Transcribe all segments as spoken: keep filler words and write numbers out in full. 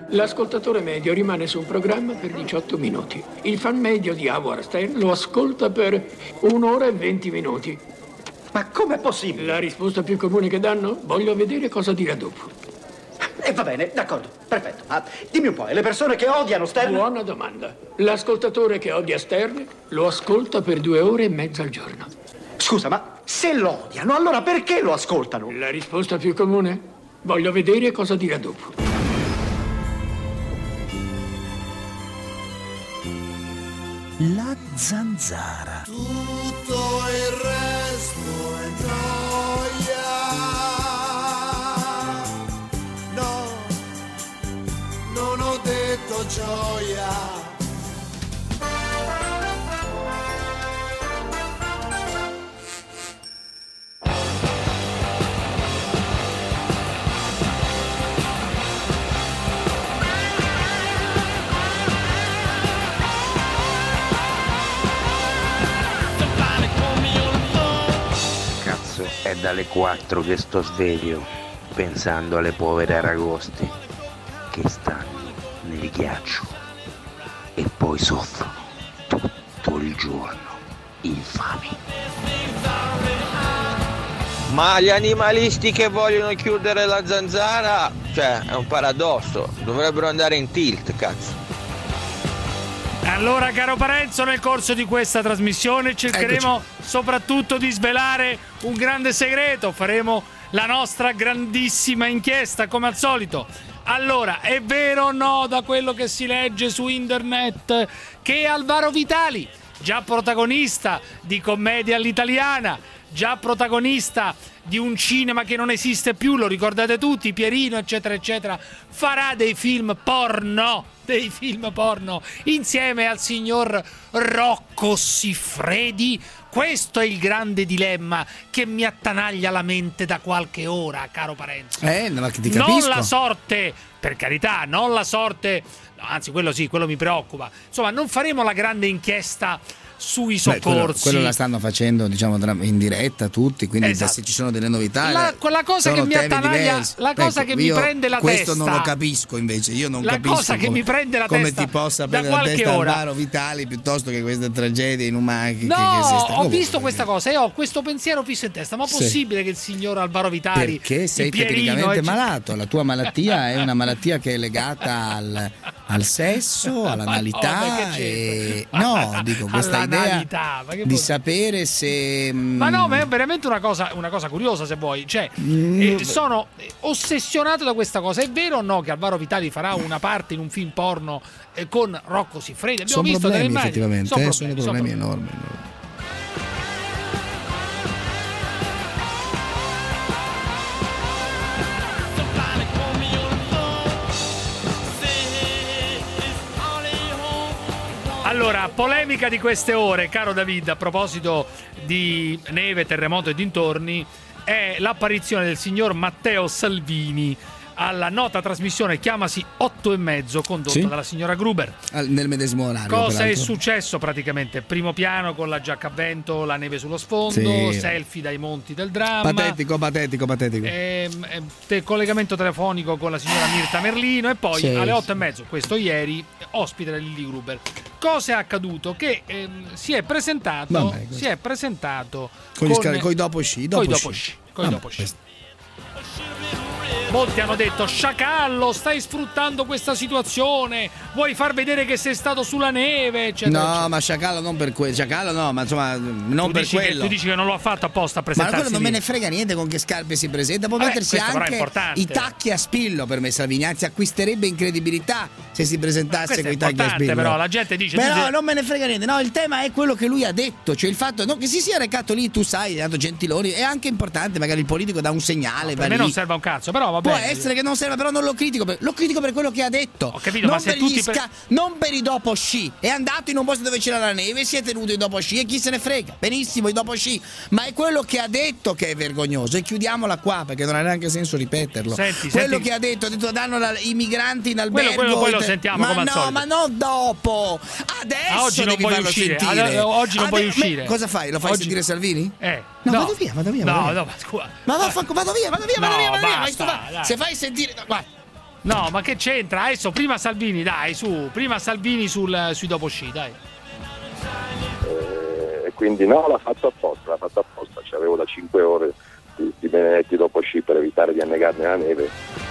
L'ascoltatore medio rimane su un programma per diciotto minuti. Il fan medio di Howard Stern lo ascolta per un'ora e venti minuti. Ma com'è possibile? La risposta più comune che danno? Voglio vedere cosa dirà dopo. E eh, va bene, d'accordo, perfetto. Ah, dimmi un po', e le persone che odiano Stern? Buona domanda. L'ascoltatore che odia Stern lo ascolta per due ore e mezza al giorno. Scusa, ma se lo odiano, allora perché lo ascoltano? La risposta più comune? Voglio vedere cosa dirà dopo. La zanzara. Tutto il resto è gioia. No, non ho detto gioia. È dalle quattro che sto sveglio, pensando alle povere aragoste che stanno nel ghiaccio e poi soffrono tutto il giorno, infami. Ma gli animalisti che vogliono chiudere la zanzara, cioè, è un paradosso, dovrebbero andare in tilt, cazzo. Allora, caro Parenzo, nel corso di questa trasmissione cercheremo Eccoci. soprattutto di svelare un grande segreto. Faremo la nostra grandissima inchiesta, come al solito. Allora, è vero o no, da quello che si legge su internet, che Alvaro Vitali, già protagonista di Commedia all'italiana, già protagonista di un cinema che non esiste più, lo ricordate tutti, Pierino, eccetera, eccetera, farà dei film porno, dei film porno, insieme al signor Rocco Siffredi? Questo è il grande dilemma che mi attanaglia la mente da qualche ora, caro Parenzo. Eh, ma che ti capisco. Non la sorte, per carità, non la sorte, anzi quello sì, quello mi preoccupa. Insomma, non faremo la grande inchiesta sui soccorsi. Beh, quello, quello la stanno facendo, diciamo, in diretta tutti, quindi esatto. Se ci sono delle novità, la, la cosa che mi attanaglia, la cosa ecco, che mi prende la questo testa, non lo capisco invece, io non la capisco cosa che come, mi prende la come testa ti possa da prendere la testa ora. Alvaro Vitali piuttosto che queste tragedie inumane. No, che, che ho comunque, visto questa cosa e ho questo pensiero fisso in testa. Ma sì. possibile che il signor Alvaro Vitali, perché sei Pierino, tecnicamente e... malato? La tua malattia è una malattia che è legata al, al sesso, all'analità. No, e... no dico questa idea di sapere se. Ma no, ma è veramente una cosa, una cosa curiosa, se vuoi. Cioè, mm. eh, sono ossessionato da questa cosa. È vero o no che Alvaro Vitali farà una parte in un film porno eh, con Rocco Siffredi? Abbiamo sono visto problemi, delle effettivamente, sono, eh, problemi, sono problemi sono enormi. enormi. Allora, polemica di queste ore, caro David, a proposito di neve, terremoto e dintorni, è l'apparizione del signor Matteo Salvini alla nota trasmissione Chiamasi otto e mezzo, condotta sì? dalla signora Gruber. Nel medesimo orario. Cosa peraltro. è successo praticamente? Primo piano con la giacca a vento, la neve sullo sfondo, sì. selfie dai monti del dramma. Patetico, patetico, patetico. E, e, collegamento telefonico con la signora Mirta Merlino e poi sì. alle otto e mezzo, questo ieri, ospite da Lilli Gruber. Cosa è accaduto? Che ehm, si è presentato, Vabbè, si è presentato con, con gli scar- coi dopo sci, dopo coi dopo sci, coi dopo sci. Molti hanno detto: sciacallo, stai sfruttando questa situazione, vuoi far vedere che sei stato sulla neve, eccetera, no eccetera. Ma sciacallo non per quello, sciacallo no, ma insomma non tu per dici quello che, tu dici che non lo ha fatto apposta a presentarsi. Ma quello non lì. me ne frega niente con che scarpe si presenta, può Vabbè, mettersi anche i tacchi a spillo per me. Salvini, anzi acquisterebbe in credibilità se si presentasse con i tacchi a spillo. Però la gente dice però dice... non me ne frega niente, no, il tema è quello che lui ha detto, cioè il fatto no, che si sia recato lì, tu sai, tanto Gentiloni, è anche importante, magari il politico dà un segnale, no, per me lì. non serve un cazzo, però va può bene. essere che non serva, però non lo critico per, lo critico per quello che ha detto. Ho capito, non ma se per tutti sca- per... non per i dopo sci, è andato in un posto dove c'era la neve, si è tenuto i dopo sci e chi se ne frega, benissimo i dopo sci, ma è quello che ha detto che è vergognoso, e chiudiamola qua perché non ha neanche senso ripeterlo. Senti, quello senti... che ha detto, ha detto danno la, i migranti in albergo, quello, quello poi lo sentiamo ma come al no, solito. ma non dopo, adesso ah, oggi non devi vuoi farlo uscire. sentire. Ah, oggi non Ade- vuoi uscire. Me, cosa fai? Lo fai oggi... sentire Salvini? Eh no, no, vado via, vado via, no, vado via. no, ma scusa. Ma vaffanculo, vado via, vado via, vado no, via, vado basta, via. Se fai sentire, no, guarda. No, ma che c'entra? Adesso prima Salvini, dai, su, prima Salvini sul, sui dopo sci, dai. Eh, quindi no, l'ha fatto apposta, l'ha fatto apposta. C'avevo da cinque ore di, di Benedetti dopo sci per evitare di annegarmi nella neve.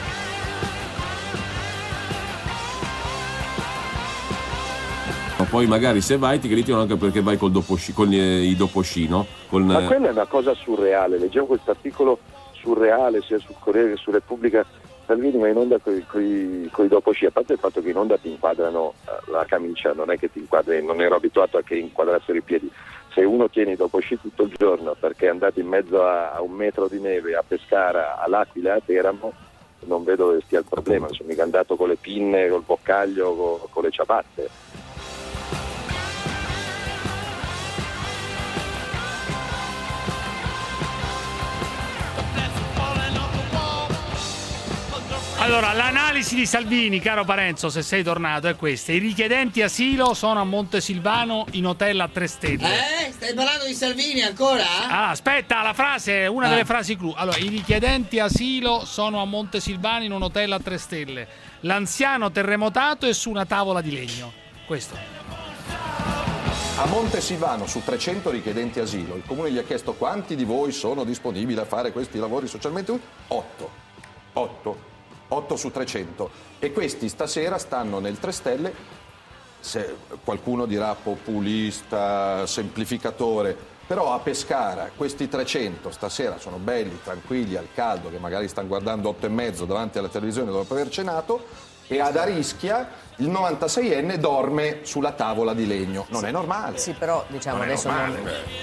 Poi magari se vai ti criticano anche perché vai col dopo sci, con i dopo sci, no? Con, Ma quella è una cosa surreale. Leggevo questo articolo surreale sia sul Corriere che su Repubblica. Salvini va in onda con i dopo sci, a parte il fatto che in onda ti inquadrano la camicia, non è che ti inquadri, non ero abituato a che inquadrassero i piedi. Se uno tiene i dopo sci tutto il giorno perché è andato in mezzo a, a un metro di neve a Pescara, all'Aquila e a Teramo, non vedo dove stia il problema. Sono mica andato con le pinne, col boccaglio, con, con le ciabatte. Allora, l'analisi di Salvini, caro Parenzo, se sei tornato, è questa. I richiedenti asilo sono a Montesilvano in hotel a tre stelle. Eh? Stai parlando di Salvini ancora? Ah, aspetta, la frase, una ah. delle frasi clou. Allora, i richiedenti asilo sono a Montesilvano in un hotel a tre stelle. L'anziano terremotato è su una tavola di legno. Questo. A Montesilvano, su trecento richiedenti asilo, il comune gli ha chiesto quanti di voi sono disponibili a fare questi lavori socialmente utili? Otto. Otto. otto su trecento, e questi stasera stanno nel tre stelle. Se qualcuno dirà populista, semplificatore, però a Pescara questi trecento stasera sono belli, tranquilli, al caldo, che magari stanno guardando otto e mezzo davanti alla televisione dopo aver cenato, e ad Arischia il novantaseienne dorme sulla tavola di legno. Non è normale. Sì, però diciamo non adesso non...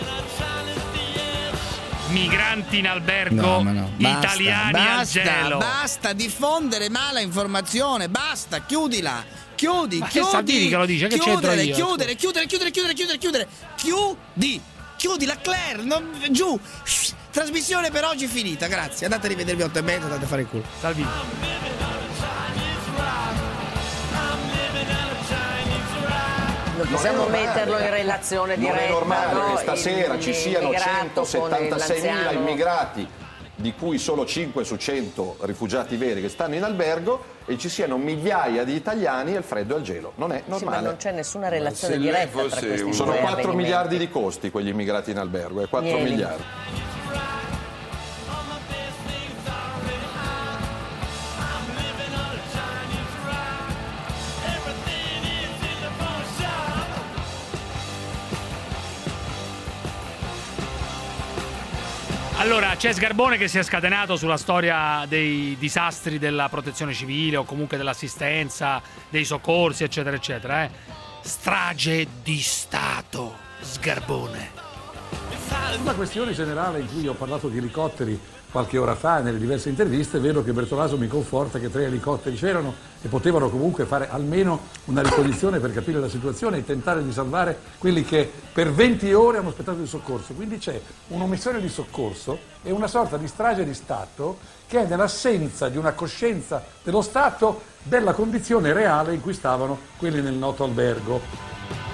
Migranti in albergo, no, no. Basta, italiani basta, al gelo. Basta diffondere mala informazione, basta, chiudila. Chiudi, Ma chiudi. che Salvini che lo dice? Che c'entro io? Chiudere, chiudere, chiudere, chiudere, chiudere, chiudere. Chiudi. Chiudi la Claire, non, giù. Trasmissione per oggi finita, grazie. Andate a rivedervi otto e mezzo, andate a fare il culo. Salvini. Non possiamo metterlo in relazione diretta. Non è normale no? che stasera il, ci siano centosettantaseimila il immigrati, di cui solo cinque su cento rifugiati veri che stanno in albergo, e ci siano migliaia di italiani al freddo e al gelo. Non è normale. Sì, ma non c'è nessuna relazione diretta tra questi due Sono quattro avvenimenti. miliardi di costi quegli immigrati in albergo, è quattro Vieni. miliardi. Allora, c'è Sgarbone che si è scatenato sulla storia dei disastri della protezione civile o comunque dell'assistenza, dei soccorsi, eccetera, eccetera. Eh. Strage di Stato, Sgarbone. Una questione generale in cui ho parlato di elicotteri qualche ora fa nelle diverse interviste, vedo che Bertolaso mi conforta che tre elicotteri c'erano e potevano comunque fare almeno una ricognizione per capire la situazione e tentare di salvare quelli che per venti ore hanno aspettato il soccorso. Quindi c'è un'omissione di soccorso e una sorta di strage di Stato che è nell'assenza di una coscienza dello Stato della condizione reale in cui stavano quelli nel noto albergo.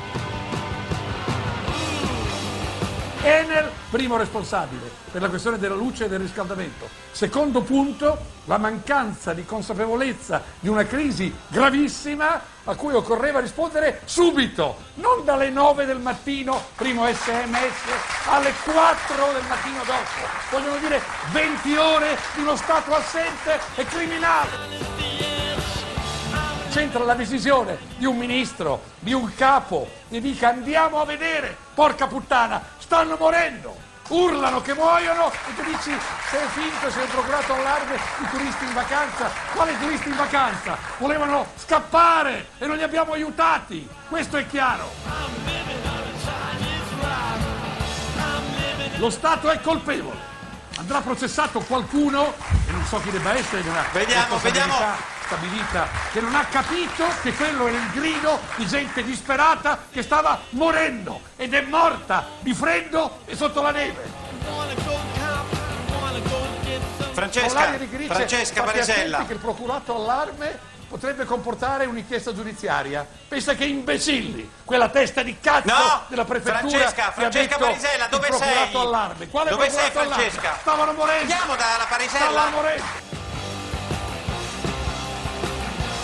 Enel, primo responsabile per la questione della luce e del riscaldamento. Secondo punto, la mancanza di consapevolezza di una crisi gravissima a cui occorreva rispondere subito, non dalle nove del mattino, primo S M S, alle quattro del mattino dopo. Vogliono dire venti ore di uno Stato assente e criminale. C'entra la decisione di un ministro, di un capo, e dica andiamo a vedere, porca puttana, stanno morendo, urlano che muoiono e tu dici se è finto, se è procurato allarme i turisti in vacanza. Quali turisti in vacanza? Volevano scappare e non li abbiamo aiutati, questo è chiaro. Lo Stato è colpevole, andrà processato qualcuno, e non so chi debba essere, nella vediamo, vediamo. stabilita, che non ha capito che quello era il grido di gente disperata che stava morendo ed è morta di freddo e sotto la neve. Francesca, Francesca Parisella. Che il procurato allarme potrebbe comportare un'inchiesta giudiziaria. Pensa che imbecilli, quella testa di cazzo no, della prefettura. Francesca, Francesca Parisella, dove sei? Procurato allarme. Quale dove sei, procurato Francesca? Allarme? Stavano morendo. Andiamo dalla Parisella. Stavano morendo.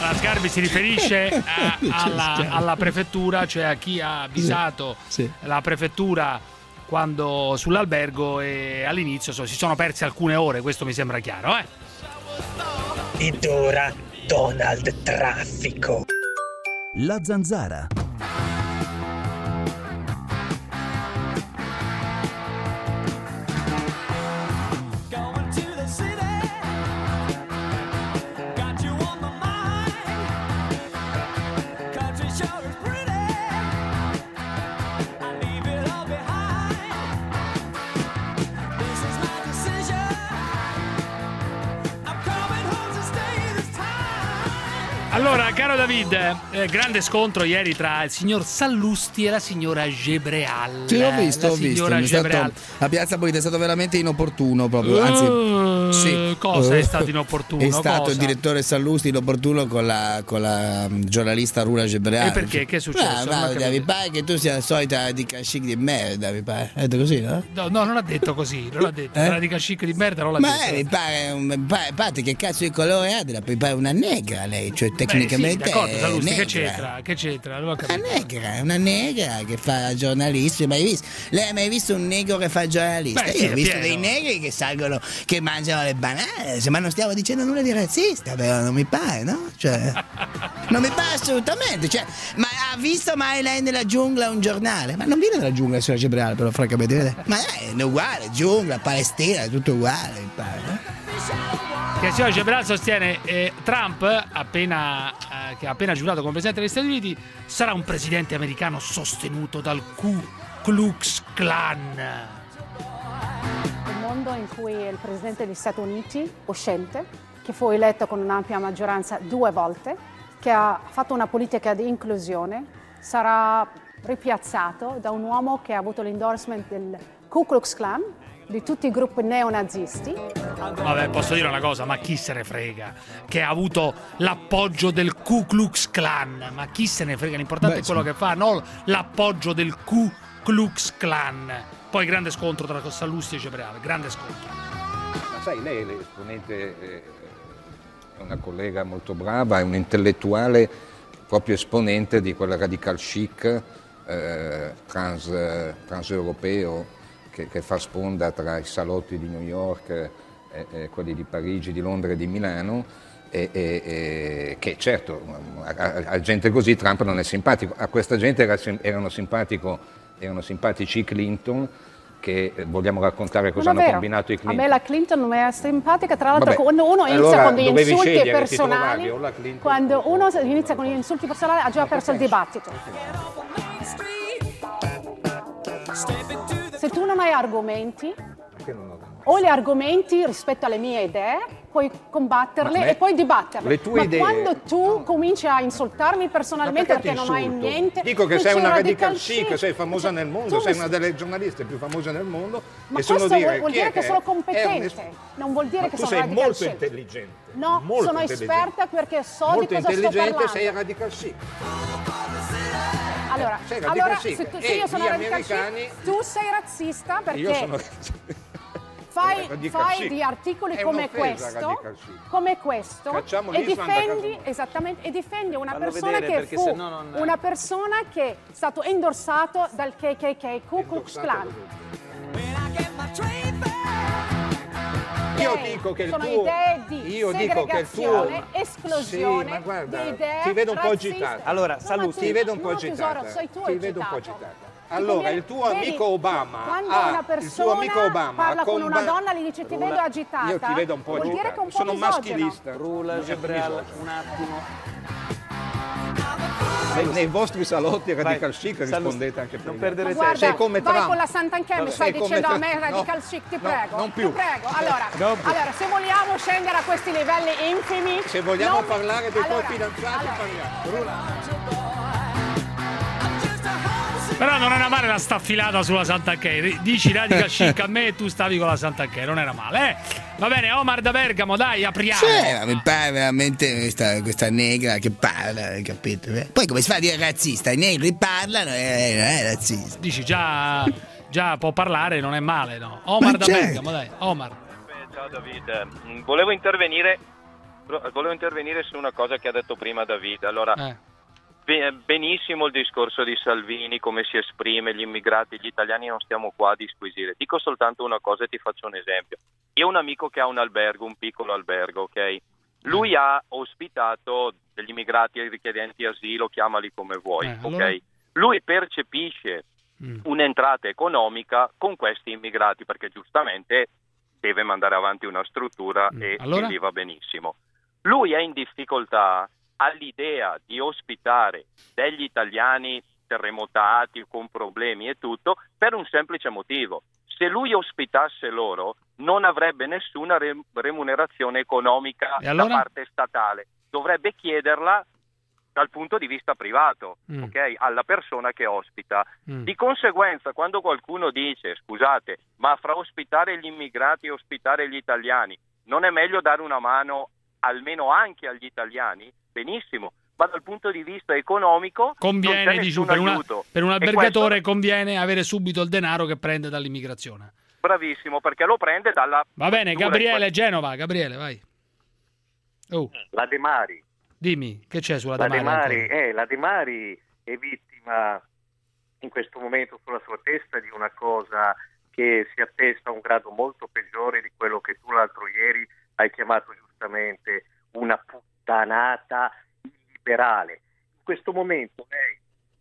la Sgarbi si riferisce a- alla, alla prefettura, cioè a chi ha avvisato Sì. la prefettura quando sull'albergo, e all'inizio so- si sono perse alcune ore, questo mi sembra chiaro, eh? Ed ora Donald Traffico. La Zanzara. Allora, caro David, eh, grande scontro ieri tra il signor Sallusti e la signora Gebreal. Sì, ho visto, la ho visto. signora Mi è stato, Gebreal. a Piazza Polita è stato veramente inopportuno proprio. Anzi, Uh, sì. cosa Uh, è stato inopportuno? È stato Cosa? il direttore Sallusti inopportuno con la, con la um, giornalista Rula Gebreal. E perché? Che è successo? Ah, Non ho ma capito. mi pare che tu sia la solita di chic di merda, mi pare. Hai detto così, no? No, no, non ha detto così, non l'ha detto. Eh? Radical chic di merda non l'ha Ma detto. eh, mi pare, un- mi pare, a parte che cazzo di colore ha, della- mi pare una negra lei, cioè tecnicamente Beh, sì, d'accordo, è Sallusti, che negra. c'entra? Che c'entra? Non ho Una capito. negra, una negra che fa giornalista, mai visto? Lei ha mai visto un negro che fa giornalista? Beh, Io sì, ho è visto pieno. dei negri che salgono, che mangiano le banane, ma non stiamo dicendo nulla di razzista, però non mi pare, no? Cioè, non mi pare assolutamente, cioè, ma ha visto mai lei nella giungla un giornale? Ma non viene dalla giungla sulla Gebreal, però francamente, vede? Ma è uguale, giungla, Palestina, è tutto uguale, mi pare, no? Che il signor Gebreal sostiene eh, Trump, appena, eh, che ha appena giurato come presidente degli Stati Uniti, sarà un presidente americano sostenuto dal Ku Klux Klan. Un mondo in cui il presidente degli Stati Uniti, uscente, che fu eletto con un'ampia maggioranza due volte, che ha fatto una politica di inclusione, sarà ripiazzato da un uomo che ha avuto l'endorsement del Ku Klux Klan, di tutti i gruppi neonazisti. Vabbè, posso dire una cosa, ma chi se ne frega? Che ha avuto l'appoggio del Ku Klux Klan, ma chi se ne frega? L'importante Beh, è quello sì. che fa, non l'appoggio del Ku Klux Klan. Poi grande scontro tra Sallusti e Gebreal, grande scontro. Ma sai, lei è l'esponente, eh, è una collega molto brava, è un intellettuale proprio esponente di quella radical chic eh, trans, transeuropeo che, che fa sponda tra i salotti di New York e, e quelli di Parigi, di Londra e di Milano, e, e, e che certo a, a, a gente così Trump non è simpatico. A questa gente era, erano, simpatico, erano simpatici i Clinton, che eh, vogliamo raccontare cosa Non è hanno vero. combinato i A Clinton. me la Clinton non mi è simpatica, tra l'altro Vabbè, quando uno inizia allora con degli dovevi insulti scegliere, ti personali, trovavi o la Clinton quando o- uno inizia con gli insulti personali ha già perso il dibattito. Se tu non hai argomenti, Che non ho- o gli argomenti rispetto alle mie idee, puoi combatterle Ma me- e poi dibatterle. le tue Ma idee- quando tu cominci a insultarmi personalmente Ma perché perché ti non hai insulto? niente, Dico che tu sei sei una un radical chic, chic, sei famosa nel mondo, tu sei mi- una delle giornaliste più famose nel mondo. Ma e sono questo dire, vuol, vuol chi è dire che sono è? È un competente, es- non vuol dire Ma che tu sono sei radical molto chic. intelligente. No, molto sono intelligente. esperta perché so molto di cosa sto intelligente, parlando. sei radical chic. Allora, sei radical allora chic. se, tu, se E io sono gli radical americani- chic, tu sei razzista perché Io sono fai, radical fai chic. di articoli È come un'offesa, questo, radical chic. come questo Cacciamo e l'Islam da difendi casa esattamente e difendi una Fallo persona vedere, che perché fu sennò non- una persona che è stato endorsato dal K K K Ku Klux Klan. Io Idee, dico che il sono tuo idee di io dico che il tuo segregazione, esclosione Sì, ma guarda, di idee ti vedo un po' razziste. agitata. Allora, No, ma Sallusti, tu- ti vedo un po' no, agitata. tesoro, sei tu ti vedo un po' agitato. agitata. Ti Allora, conviene- il tuo vedi, amico Obama quando ha una il tuo persona amico Obama parla ha con una comba- donna e gli dice ti vedo Rula, agitata, io ti vedo un po' vuol dire agitata. che è un po' Sono un misogino. maschilista. Rula, Non sono Gebreal, misogino. un attimo. Nei, nei vostri salotti radical Vai, chic Sallusti, rispondete anche non prima. perdere Ma tempo. guarda, Sei come vai Trump. con la Sant'Anché, mi Vabbè, stai sei come dicendo a Trump. me radical No, chic, ti no, prego. non più. Ti prego. Allora, Non più. allora, se vogliamo scendere a questi livelli infimi, Se vogliamo non- parlare dei allora, tuoi fidanzati, allora, parliamo. Però non era male la staffilata sulla Sant'Anché. Dici radical chic a me e tu stavi con la Sant'Anché, non era male, eh? Va bene, Omar da Bergamo, dai, apriamo. Cioè, ma mi pare veramente questa, questa negra che parla, hai capito? eh? Poi come si fa a dire razzista? I negri parlano e non è razzista. Dici già, già può parlare, non è male, no? Omar Ma da certo. Bergamo, dai, Omar. Ciao David, Mm, volevo intervenire volevo intervenire su una cosa che ha detto prima Davide. Allora, Eh. be- benissimo il discorso di Salvini, come si esprime, gli immigrati, gli italiani, non stiamo qua a disquisire. Dico soltanto una cosa e ti faccio un esempio. Io ho un amico che ha un albergo, un piccolo albergo, ok? Lui ha ospitato degli immigrati e richiedenti asilo, chiamali come vuoi, Eh, ok? allora? Lui percepisce Mm. un'entrata economica con questi immigrati perché giustamente deve mandare avanti una struttura e, allora? e lì va benissimo. Lui è in difficoltà all'idea di ospitare degli italiani terremotati con problemi e tutto per un semplice motivo. Se lui ospitasse loro non avrebbe nessuna re- remunerazione economica E allora? da parte statale, dovrebbe chiederla dal punto di vista privato, Mm. ok? Alla persona che ospita. Mm. Di conseguenza, quando qualcuno dice, scusate, ma fra ospitare gli immigrati e ospitare gli italiani, non è meglio dare una mano almeno anche agli italiani? Benissimo, ma dal punto di vista economico non Conviene, c'è dici, nessun per, una- aiuto. per un E albergatore questo- conviene avere subito il denaro che prende dall'immigrazione. bravissimo, perché lo prende dalla... Va bene, cultura Gabriele, in Genova, Gabriele, vai. Oh, La De Mari. dimmi, che c'è sulla La De De Mari Mari, eh, la De Mari è vittima in questo momento sulla sua testa di una cosa che si attesta a un grado molto peggiore di quello che tu l'altro ieri hai chiamato giustamente una puttanata illiberale. In questo momento lei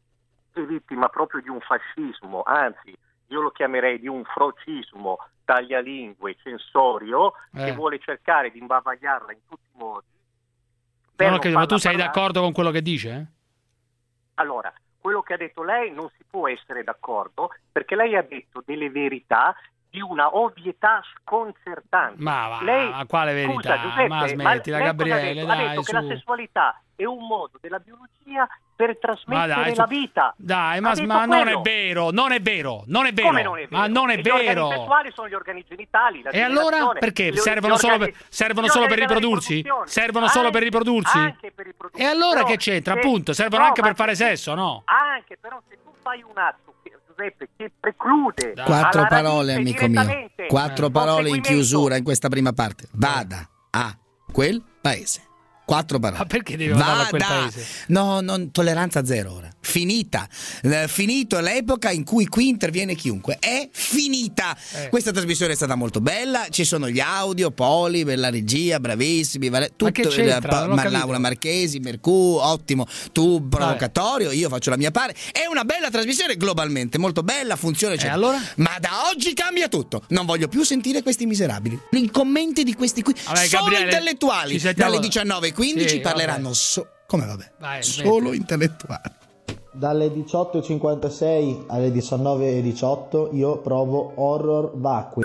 è vittima proprio di un fascismo, anzi io lo chiamerei di un frocismo taglialingue, censorio, Eh. che vuole cercare di imbavagliarla in tutti i modi. per No, non no, che- ma tu farla sei parlare. d'accordo con quello che dice? Eh? Allora, quello che ha detto lei non si può essere d'accordo perché lei ha detto delle verità di una ovvietà sconcertante. Ma va, lei, ma quale verità? Scusa, Giuseppe, Ma smettila, lei cosa ha Gabriele, detto? Ha dai, detto che su. la sessualità è un modo della biologia per trasmettere Ma dai, la su. vita. Dai, Ha ma, detto ma non è quello. vero, non è vero, non è vero. Come non è vero? Ma non è E gli organi vero. sessuali sono gli organi genitali. La E allora generazione, perché gli- servono gli solo organi- per, servono gli solo per organi della riprodursi? riproduzione. Servono solo per Anche- riprodursi? anche per riprodursi. E allora Però che c'entra? se- Appunto, servono no, anche ma per fare se- sesso, no? Anche, però se tu fai un atto, che, Giuseppe, che preclude Quattro alla parole, radice amico mio. direttamente Quattro il parole in conseguimento. chiusura in questa prima parte. Vada a quel paese. Quattro parole. Ma perché devi andare a quel Vada. paese? No, non, tolleranza zero ora. Finita. Eh, finito l'epoca in cui qui interviene chiunque. È finita. Eh. Questa trasmissione è stata molto bella. Ci sono gli audio, Poli, per la regia, bravissimi. Vale, tutto che il- c'entra? pa- Non ho ma- capito. Laura Marchesi, Mercù, ottimo. Tu provocatorio, io faccio la mia parte. È una bella trasmissione globalmente, molto bella, funziona. eccetera. allora? Ma da oggi cambia tutto. Non voglio più sentire questi miserabili. I commenti di questi qui Vabbè, solo Gabriele, intellettuali. ci sentiamo- Dalle diciannove e quindici Sì, parleranno vabbè. so- come vabbè? Vai, solo smetti. intellettuali. Dalle diciotto e cinquantasei alle diciannove e diciotto io provo Horror Vacui.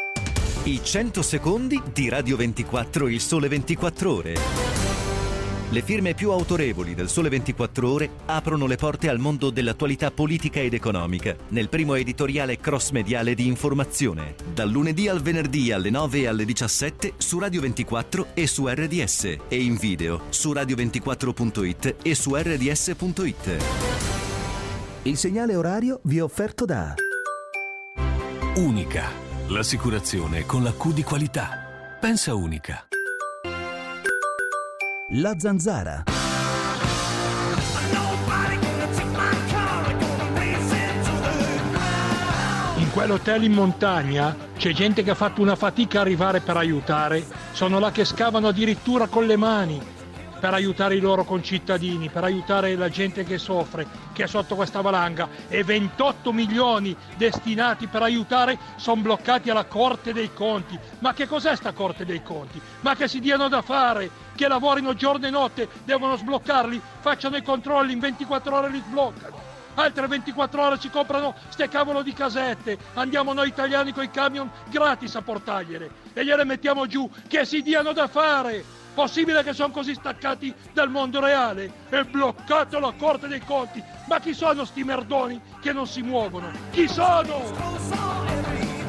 I cento secondi di Radio ventiquattro Il Sole ventiquattro Ore. Le firme più autorevoli del Sole ventiquattro Ore aprono le porte al mondo dell'attualità politica ed economica nel primo editoriale cross-mediale di informazione. Dal lunedì al venerdì alle nove e alle diciassette su Radio ventiquattro e su R D S e in video su radio ventiquattro punto it e su R D S punto it. Il segnale orario vi è offerto da Unica, l'assicurazione con la Q di qualità. Pensa Unica. La Zanzara. In quell'hotel in montagna c'è gente che ha fatto una fatica a arrivare per aiutare. Sono là che scavano addirittura con le mani per aiutare i loro concittadini, per aiutare la gente che soffre, che è sotto questa valanga. E ventotto milioni destinati per aiutare sono bloccati alla Corte dei Conti. Ma che cos'è sta Corte dei Conti? Ma che si diano da fare, che lavorino giorno e notte, devono sbloccarli, facciano i controlli, in ventiquattro ore li sbloccano. Altre ventiquattro ore ci comprano ste cavolo di casette, andiamo noi italiani coi camion gratis a portargliele e gliele mettiamo giù, che si diano da fare. Possibile che sono così staccati dal mondo reale? È bloccato la Corte dei Conti. Ma chi sono sti merdoni che non si muovono? Chi sono?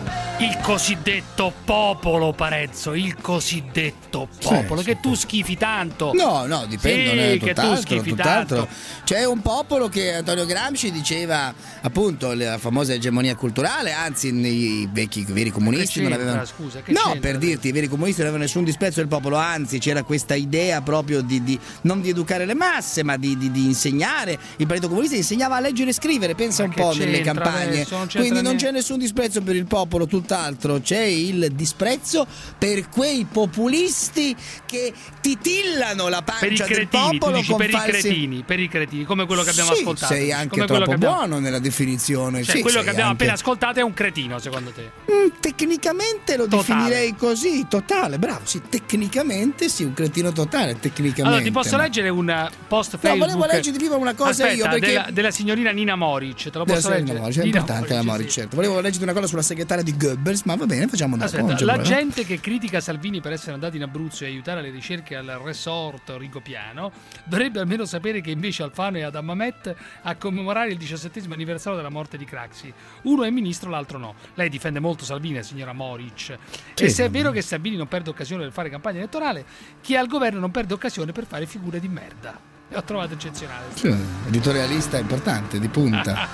il cosiddetto popolo, Parenzo, il cosiddetto popolo, Sì, che tu schifi tanto. No, no, dipende, Sì, non è che tu tutt'altro, schifi tutt'altro. tanto. C'è un popolo che Antonio Gramsci diceva, appunto, la famosa egemonia culturale, anzi i vecchi i veri comunisti Che non c'entra, avevano scusa, che No, c'entra? per dirti, i veri comunisti non avevano nessun disprezzo del popolo, anzi c'era questa idea proprio di, di non di educare le masse, ma di, di, di insegnare. Il Partito Comunista insegnava a leggere e scrivere, pensa Ma un che po' nelle c'entra campagne. adesso? Non c'entra Quindi non niente. c'è nessun disprezzo per il popolo, tutt'altro, c'è il disprezzo per quei populisti che titillano la Per i pancia del cretini, tu popolo dici con per falsi... i cretini, per i cretini, come quello che abbiamo Sì, ascoltato. sei anche come quello troppo che abbiamo- buono nella definizione. Cioè, sì, quello sei che abbiamo anche- appena ascoltato è un cretino, secondo te? Mm, tecnicamente lo Totale. definirei così, totale, bravo, sì, tecnicamente sì, un cretino totale, tecnicamente. Allora, ti posso ma- leggere un post No, Facebook? volevo leggerti prima una cosa Aspetta, io, perché... della, della signorina Nina Moric, te lo Della posso signora leggere? Moric, è Nina importante la Moric, sì. certo. Volevo leggerti una cosa sulla segretaria di Goebbels, ma va bene, facciamo dopo. non Aspetta, c'è la problema. gente che critica Salvini per essere andato in Abruzzo e aiutare le ricerche al resort Rigopiano dovrebbe almeno sapere che invece Alfano è ad Hammamet a commemorare il diciassettesimo anniversario della morte di Craxi. Uno è ministro, l'altro no. Lei difende molto Salvini, la signora Moric. Sì, e se è vabbè. vero che Salvini non perde occasione per fare campagna elettorale, chi è al governo non perde occasione per fare figure di merda. E ho trovato eccezionale. Sì, editorialista importante, di punta.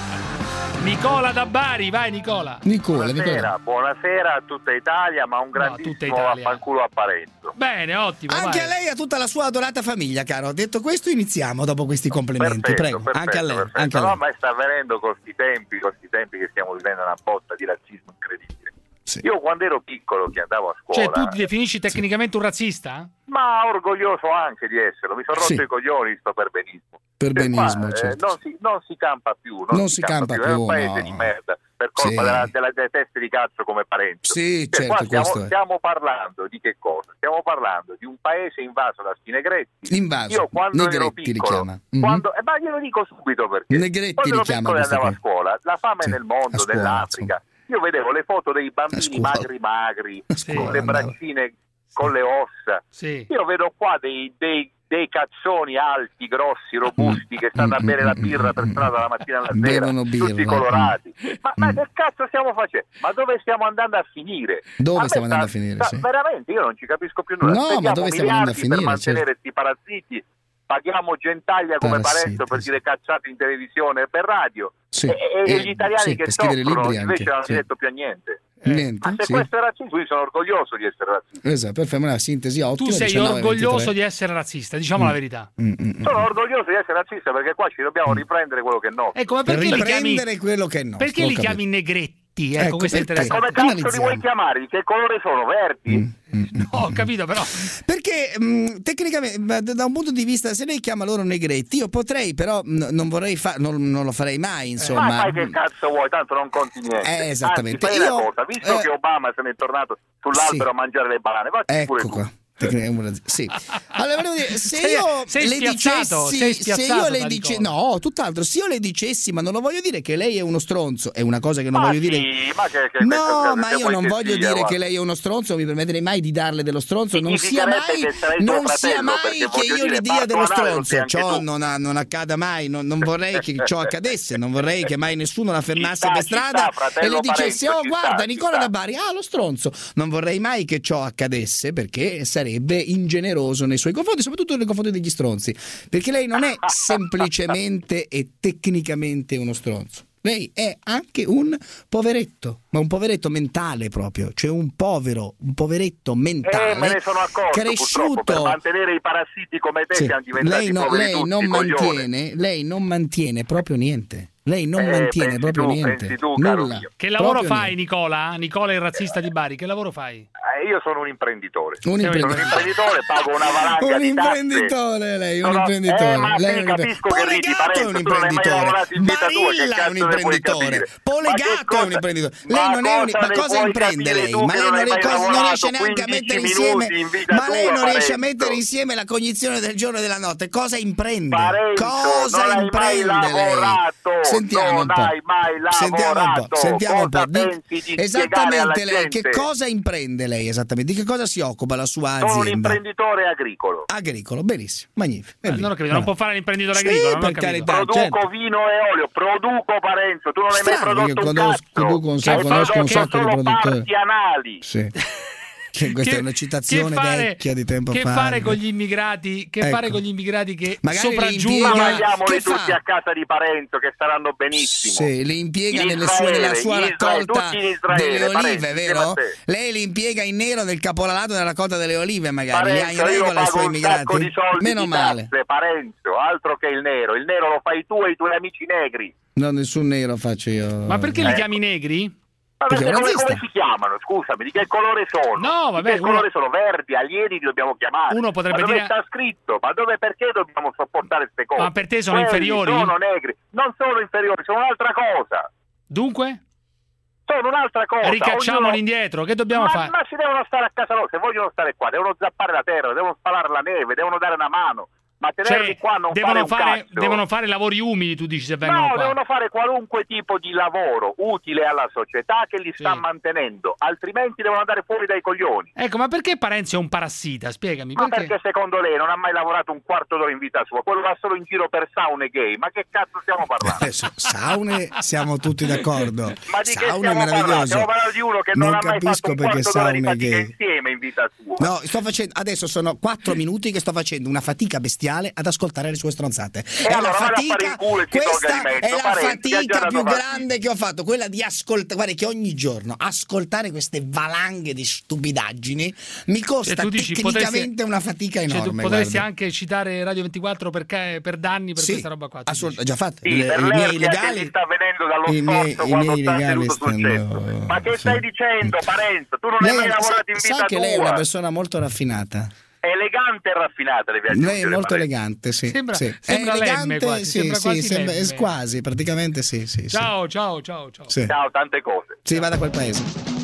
Nicola da Bari, vai Nicola. Nicola, Buonasera, Nicola. buonasera a tutta Italia, ma un grandissimo Italia. vaffanculo a Parenzo. Bene, ottimo. Anche vai. a lei e a tutta la sua adorata famiglia, caro. Detto questo, iniziamo dopo questi complimenti. Perfetto, Prego, perfetto, anche a lei. perfetto. Anche a No, lei. ma sta avvenendo con questi tempi, con questi tempi che stiamo vivendo una botta di razzismo incredibile. Io quando ero piccolo, che andavo a scuola, Cioè, tu ti definisci tecnicamente un razzista? ma orgoglioso anche di esserlo, mi sono rotto Sì. i coglioni di sto perbenismo. Perbenismo, Qua, eh, certo. non, si, non si campa più, non, Non si campa è più, un paese no. di merda per colpa Sì. della, della, delle teste di cazzo come Parenzo. Sì, Cioè, certo, qua stiamo, questo è. stiamo parlando di che cosa? Stiamo parlando di un paese invaso da sti negretti. Invaso. Io quando ero Negretti li piccolo, chiama. Mhm. quando, eh, ma glielo dico subito perché Negretti quando li ero chiama piccolo e questa andavo a qui. scuola, la fame Sì, nel a mondo scuola, dell'Africa, io vedevo le foto dei bambini scuola. magri magri, scuola con le andavo. braccine, con le ossa. Sì. Io vedo qua dei, dei, dei cazzoni alti, grossi, robusti che stanno a bere la birra per strada la mattina alla sera, Bevono birra. tutti colorati. Ma, ma che cazzo stiamo facendo? Ma dove stiamo andando a finire? Dove A me stiamo andando sta- a finire, sta- sì. Veramente, io non ci capisco più nulla. No, ma Spendiamo dove stiamo andando a miliardi finire, per mantenere certo. sti parassiti, paghiamo Gentaglia come Parassiti, Parenzo per dire cazzate in televisione e per radio. Sì. E, e E- gli italiani sì, che per scrivere soffrono libri invece anche, non hanno sì. detto più a niente. Niente, Ma se sì. questo è razzismo, io sono orgoglioso di essere razzista. Esatto, per fare una sintesi ottima. Tu sei diciannove orgoglioso ventitré. di essere razzista, diciamo Mm. la verità. Mm, mm, mm. Sono orgoglioso di essere razzista perché qua ci dobbiamo riprendere quello che è nostro. Ecco, ma Per perché li chiami, riprendere quello che è nostro. perché ho li capito. chiami negretti? Ecco, Ecco, questo è perché? interessante. Come cazzo li Analizziamo. vuoi chiamare? Di che colore sono? Verdi? Mm. No, ho capito, però. Perché mh, tecnicamente, ma da da un punto di vista, se lei chiama loro negretti, io potrei, però n- non vorrei fa- non, non lo farei mai, insomma. Ma fai che cazzo vuoi, tanto non conti niente. Eh, esattamente. Anzi, fai Io- una cosa, visto eh, che Obama se n'è tornato sull'albero sì. a mangiare le banane, vatti pure Ecco tu. qua. Tecnicamente, sì. Allora, volevo dire, se Sei- io sei le spiazzato, dicessi, sei se spiazzato io le da dice, Nicola. no, tutt'altro, se io le dicessi, ma non lo voglio dire che lei è uno stronzo, è una cosa che non Ma voglio sì, dire. ma che, che No, questo- ma che io vuoi non che voglio sia, dire guarda. che lei è uno stronzo, non mi permetterei mai di darle dello stronzo, non sia Significherebbe mai, che sarei tuo non sia fratello, mai perché che voglio io dire, le dia dello parto anale, lo sei stronzo, anche ciò tu. non, ha- non accada mai, non, non vorrei che ciò accadesse, non vorrei che mai nessuno la fermasse sta, per ci strada sta, fratello e le dicesse, Parenzo, oh ci guarda sta, ci Nicola sta." da Bari, ah lo stronzo, non vorrei mai che ciò accadesse perché sarebbe ingeneroso nei suoi confronti, soprattutto nei confronti degli stronzi, perché lei non è semplicemente e tecnicamente uno stronzo. Lei è anche un poveretto, ma un poveretto mentale proprio, cioè un povero, un poveretto mentale Eh, me ne sono accorto, purtroppo, cresciuto. per mantenere i parassiti come te Sì. siamo diventati Lei, no- poveri lei tutti, non coglione. mantiene, lei non mantiene proprio niente. Lei non Eh, mantiene pensi proprio tu, niente. pensi tu, caro Nulla. mio. Che lavoro Proprio fai, Nicola? Nicola, il razzista di Bari, che lavoro fai? Eh, io sono un imprenditore. Un Sono imprenditore. un imprenditore, pago una valanga Un di tasse. imprenditore lei, un Sono- imprenditore. Eh, ma lei sì, è un capisco che ridi, Polegato è Parenzo, un tu non hai mai imprenditore. lavorato in vita tua, che Barilla è cazzo un ne puoi imprenditore. capire? Polegato Ma che è un cosa- imprenditore. ma Lei non è un, cosa ma ne cosa puoi imprende capire lei? tu Ma che lei non non, hai mai ricorda- non lavorato riesce neanche a quindici mettere insieme. minuti in vita Ma lei tua, non riesce a Parenzo. mettere insieme la cognizione del giorno e della notte. Cosa imprende? Parenzo, Cosa non hai mai imprende lei? lavorato, Sentiamo non un po'. hai mai Sentiamo un po'. lavorato. Sentiamo un po'. Cosa Dic- pensi di spiegare esattamente alla lei che gente? cosa imprende lei? esattamente? Di che cosa si occupa la sua Sono un azienda? imprenditore agricolo. Agricolo, benissimo, magnifico. Eh, non ho capito, non può fare l'imprenditore Sì, agricolo. Non ho per capito. carità, Produco certo. vino e olio, produco Parenzo, tu non hai mai Strano, prodotto io un conosco, cazzo. conosco un sacco- Hai conosco un prodotto sacco di solo produttori. parti anali. Sì. Che questa Che- è una citazione che fare- vecchia di tempo che fa. fare con gli immigrati? Che Ecco. fare con gli immigrati che Magari li sopraggiungono? impiega- Ma mandiamoli che fa? tutti a casa di Parenzo che staranno benissimo. Sì, li impiega In nelle sue, Israele, nella sua in Israele, raccolta tutti in Israele, delle olive, Parenzo, insieme vero? a te. Lei li impiega in nero nel caporalato nella raccolta delle olive, magari. Li ha in Parenzo, io regola i pago suoi un sacco immigrati? di soldi Meno di male. tasse, Parenzo, altro che il nero. Il nero lo fai tu e i tuoi amici negri. No, nessun nero faccio io. Ma perché li Eh. chiami negri? Ma Perché perché è un come, razzista. come si chiamano? Scusami, di che colore sono? No, vabbè, Di che uno- colore sono? Verdi, alieni li dobbiamo chiamare. Uno potrebbe ma dove dire- sta scritto? Ma dove, perché dobbiamo sopportare queste cose? Ma per te sono Quelli inferiori? Sono negri. Non sono inferiori, sono un'altra cosa. Dunque? Sono un'altra cosa. Ricacciamoli Ognuno- indietro, che dobbiamo ma, fare? ma si devono stare a casa loro, se vogliono stare qua, devono zappare la terra, devono spalare la neve, devono dare una mano. Ma tenerli Cioè, qua non devono fare, fare, un cazzo. devono fare lavori umili, tu dici, se vengono No, qua. devono fare qualunque tipo di lavoro utile alla società che li sta mantenendo, altrimenti devono andare fuori dai coglioni. Ecco, ma perché Parenzo è un parassita? Spiegami, Ma perché? perché secondo lei non ha mai lavorato un quarto d'ora in vita sua? Quello va solo in giro per saune gay. Ma che cazzo stiamo parlando? Adesso, saune siamo tutti d'accordo. Ma di che Saune è stiamo parlando? meraviglioso. Stiamo parlando di uno che non, Non ha mai fatto capisco un perché quarto d'ora di saune fatica gay. insieme in vita sua. No, sto facendo adesso sono quattro minuti che sto facendo una fatica bestiale ad ascoltare le sue stronzate. E È allora la vada a fare fatica, in culo e si tolga questa di mezzo, è la Parenzi, che ha già fatica dato più fastidio. grande che ho fatto, quella di ascoltare, guarda che ogni giorno ascoltare queste valanghe di stupidaggini mi costa Cioè, tu dici, tecnicamente potresti- una fatica Cioè, enorme. tu potresti guarda. anche citare Radio ventiquattro perché, per danni per Sì, questa roba qua. tu assolut- dici. già fatto. Sì, Le- per i miei l'ernia che legali gli sta venendo dallo i miei- sforzo i quando miei sta legali tenuto sul stanno- cesso. Ma che sì. stai dicendo, Parenzo? Tu non hai mai Lei, lavorato sa, in sa vita che tua. lei è una persona molto raffinata. Elegante e raffinata, devi Lei è aggiungere, molto Parenzo. elegante, sì. Sembra- sì. sembra è elegante, Lemme quasi, sì, sembra sì, quasi sembra- Lemme. è quasi, praticamente sì, sì. sì. Ciao, ciao, ciao, ciao. Sì. Ciao, tante cose. Sì, vada a quel paese.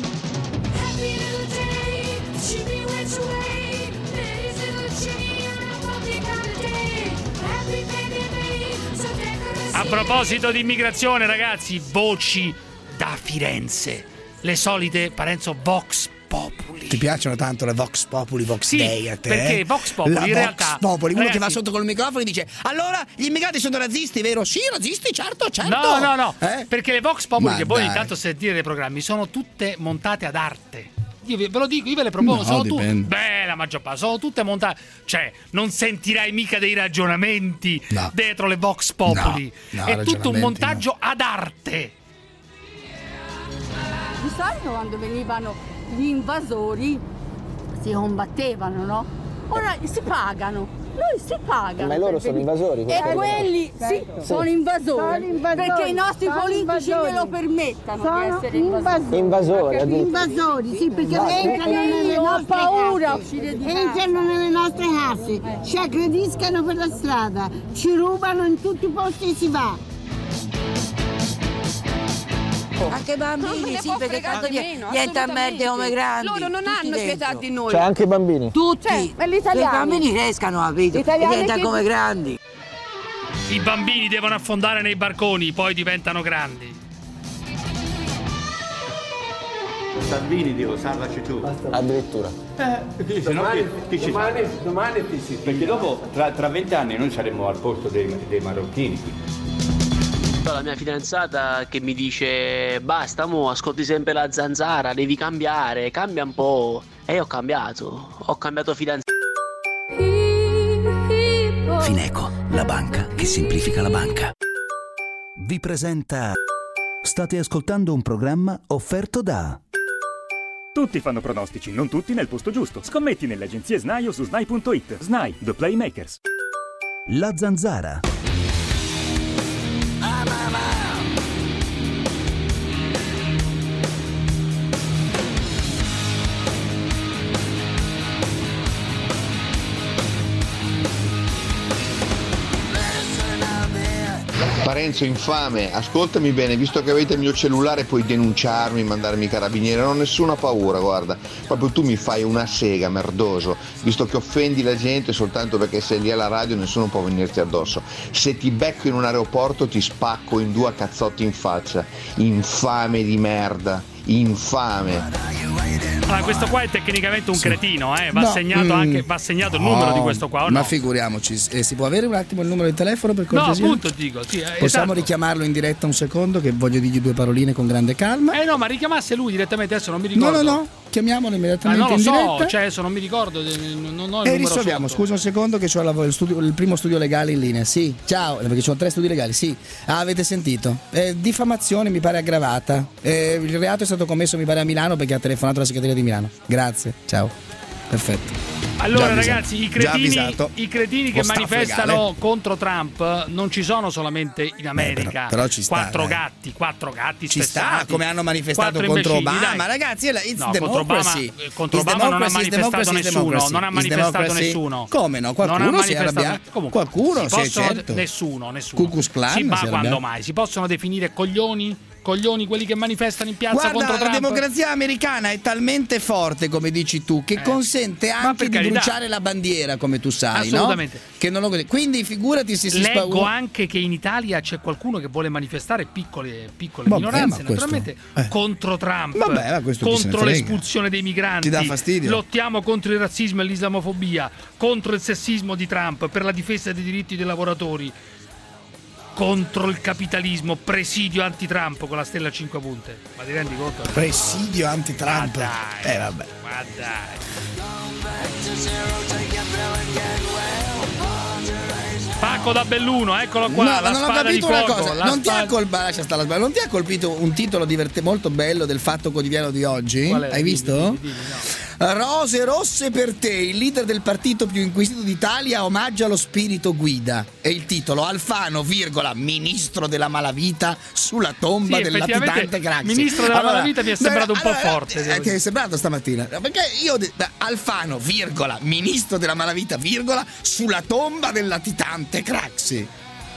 A proposito di immigrazione, ragazzi, voci da Firenze. Le solite, Parenzo, Vox Populi. Ti piacciono tanto le Vox Populi, Vox Sì, Day a te? perché eh? Vox Populi, La in Vox realtà, Populi, uno ragazzi- che va sotto col microfono e dice: allora gli immigrati sono razzisti, vero? Sì, razzisti, certo, certo. No, no, no, Eh? perché le Vox Populi Ma che voi dai. intanto sentite nei programmi sono tutte montate ad arte. Io ve ve lo dico, io ve le propongo, No, sono tutte. dipende. Beh, la maggior parte, sono tutte montate. Cioè, non sentirai mica dei ragionamenti No. dietro le Vox Populi. No, no, È tutto un ragionamenti montaggio ad arte. Di solito quando venivano gli invasori si combattevano, no? Ora si pagano. Noi si pagano. Ma loro per sono venire. invasori, E questi? quelli sì, Certo. sono Sì. invasori. Sono invasori, Perché i nostri sono politici invasori. ve lo permettano Sono di essere invasori. Invasori, addirittura. Invasori, sì, perché Ma- entrano Io nelle ho nostre paura a case. uscire di Entrano nelle nostre case, ci aggrediscono per la strada, ci rubano in tutti i posti e si va. Anche i bambini, sì, perché tanto di niente niente a merda come grandi. Loro non tutti hanno dentro. pietà di noi. Cioè anche i bambini. Tutti. Cioè, ma gli Che i italiani- bambini crescano, capito? Gli italiani Diventano che- come grandi. I bambini devono affondare nei barconi, poi diventano grandi. Salvini dico, salvaci tu. Addirittura. Eh, perché se no chi, chi ci domani, salva? domani ti si Perché dopo, tra, tra vent'anni, noi saremo al posto dei, dei marocchini qui. La mia fidanzata che mi dice basta, mo ascolti sempre la zanzara, devi cambiare, cambia un po'. E io ho cambiato, ho cambiato fidanzata. Fineco, la banca che semplifica la banca. Vi presenta. State ascoltando un programma offerto da. Tutti fanno pronostici, non tutti nel posto giusto. Scommetti nelle agenzie S N A I o su S N A I punto it. S N A I, The Playmakers. La Zanzara. Parenzo infame, ascoltami bene, visto che avete il mio cellulare puoi denunciarmi, mandarmi i carabinieri, non ho nessuna paura, guarda, proprio tu mi fai una sega, merdoso, visto che offendi la gente soltanto perché sei lì alla radio nessuno può venirti addosso, se ti becco in un aeroporto ti spacco in due a cazzotti in faccia, infame di merda, infame. Allora, questo qua è tecnicamente un Sì. cretino, eh? va, No, segnato mm, anche, va segnato il numero no, di questo qua, o ma no? figuriamoci, eh, si può avere un attimo il numero di telefono per No, cortesia? appunto dico, sì, eh, Possiamo esatto. richiamarlo in diretta un secondo che voglio dirgli due paroline con grande calma? Eh no, ma richiamasse lui direttamente, adesso non mi No, ricordo. no, no, chiamiamolo Ma immediatamente non lo in so, diretta. cioè adesso non mi ricordo, eh, non ho il numero E risolviamo, sotto. scusa un secondo che ho la- il, studio- il primo studio legale in linea. Sì, ciao, perché ci sono tre studi legali, sì. Ah, avete sentito? Eh, diffamazione mi pare aggravata. Eh, il reato è stato commesso mi pare a Milano perché ha telefonato alla segreteria di Milano. Grazie, ciao. Perfetto. Allora Già avvisato. ragazzi, i Già cretini, avvisato. i cretini che Lo staff manifestano legale. contro Trump non ci sono solamente in America. però- però ci sta, quattro dai. gatti, quattro gatti Ci sta, spessati, come hanno manifestato quattro contro imbecilli, Obama, dai. ragazzi, it's no, contro Obama, democracy. contro It's Obama non ha democracy, it's manifestato democracy, it's nessuno, democracy. non ha It's manifestato democracy. nessuno. Come no? Qualcuno non ha si è manifestato arrabbiato. comunque, Qualcuno, si sì, possono, certo. nessuno, nessuno. Ku Klux Klan Sì, ma si è quando arrabbiato. mai? Si possono definire coglioni? Coglioni quelli che manifestano in piazza Guarda, contro la Trump? democrazia americana è talmente forte, come dici tu, che Eh. consente Ma anche per di carità. bruciare la bandiera, come tu sai, Assolutamente. no? Che non lo... Quindi figurati se si Leggo spaventa. anche che in Italia c'è qualcuno che vuole manifestare piccole, piccole Vabbè, minoranze, ma questo- naturalmente eh. contro Trump, Vabbè, ma questo chi se ne contro frega. l'espulsione dei migranti. Ti dà fastidio? Lottiamo contro il razzismo e l'islamofobia, contro il sessismo di Trump, per la difesa dei diritti dei lavoratori, contro il capitalismo, presidio anti-Trump con la stella a cinque punte. Ma ti rendi conto? Presidio anti-Trump. Ma dai, Eh vabbè. ma dai. Paco da Belluno, eccolo qua, No, la ma non ho spada di capito una fuoco, cosa. la Non ti, ha spada- colpa- lascia stare la spada. Non ti ha colpito un titolo diverte- molto bello del Fatto Quotidiano di oggi? Qual è? Hai Dimmi, visto? dimmi, dimmi, no. Rose rosse per te, il leader del partito più inquisito d'Italia omaggia lo spirito guida. E il titolo: Alfano, virgola, ministro della malavita sulla tomba Sì, del effettivamente, latitante Craxi. ministro della malavita mi è sembrato un po' allora, forte, eh, devo ti dire. è sembrato stamattina? No, perché io ho detto Alfano, virgola, ministro della malavita, virgola, sulla tomba del latitante Craxi.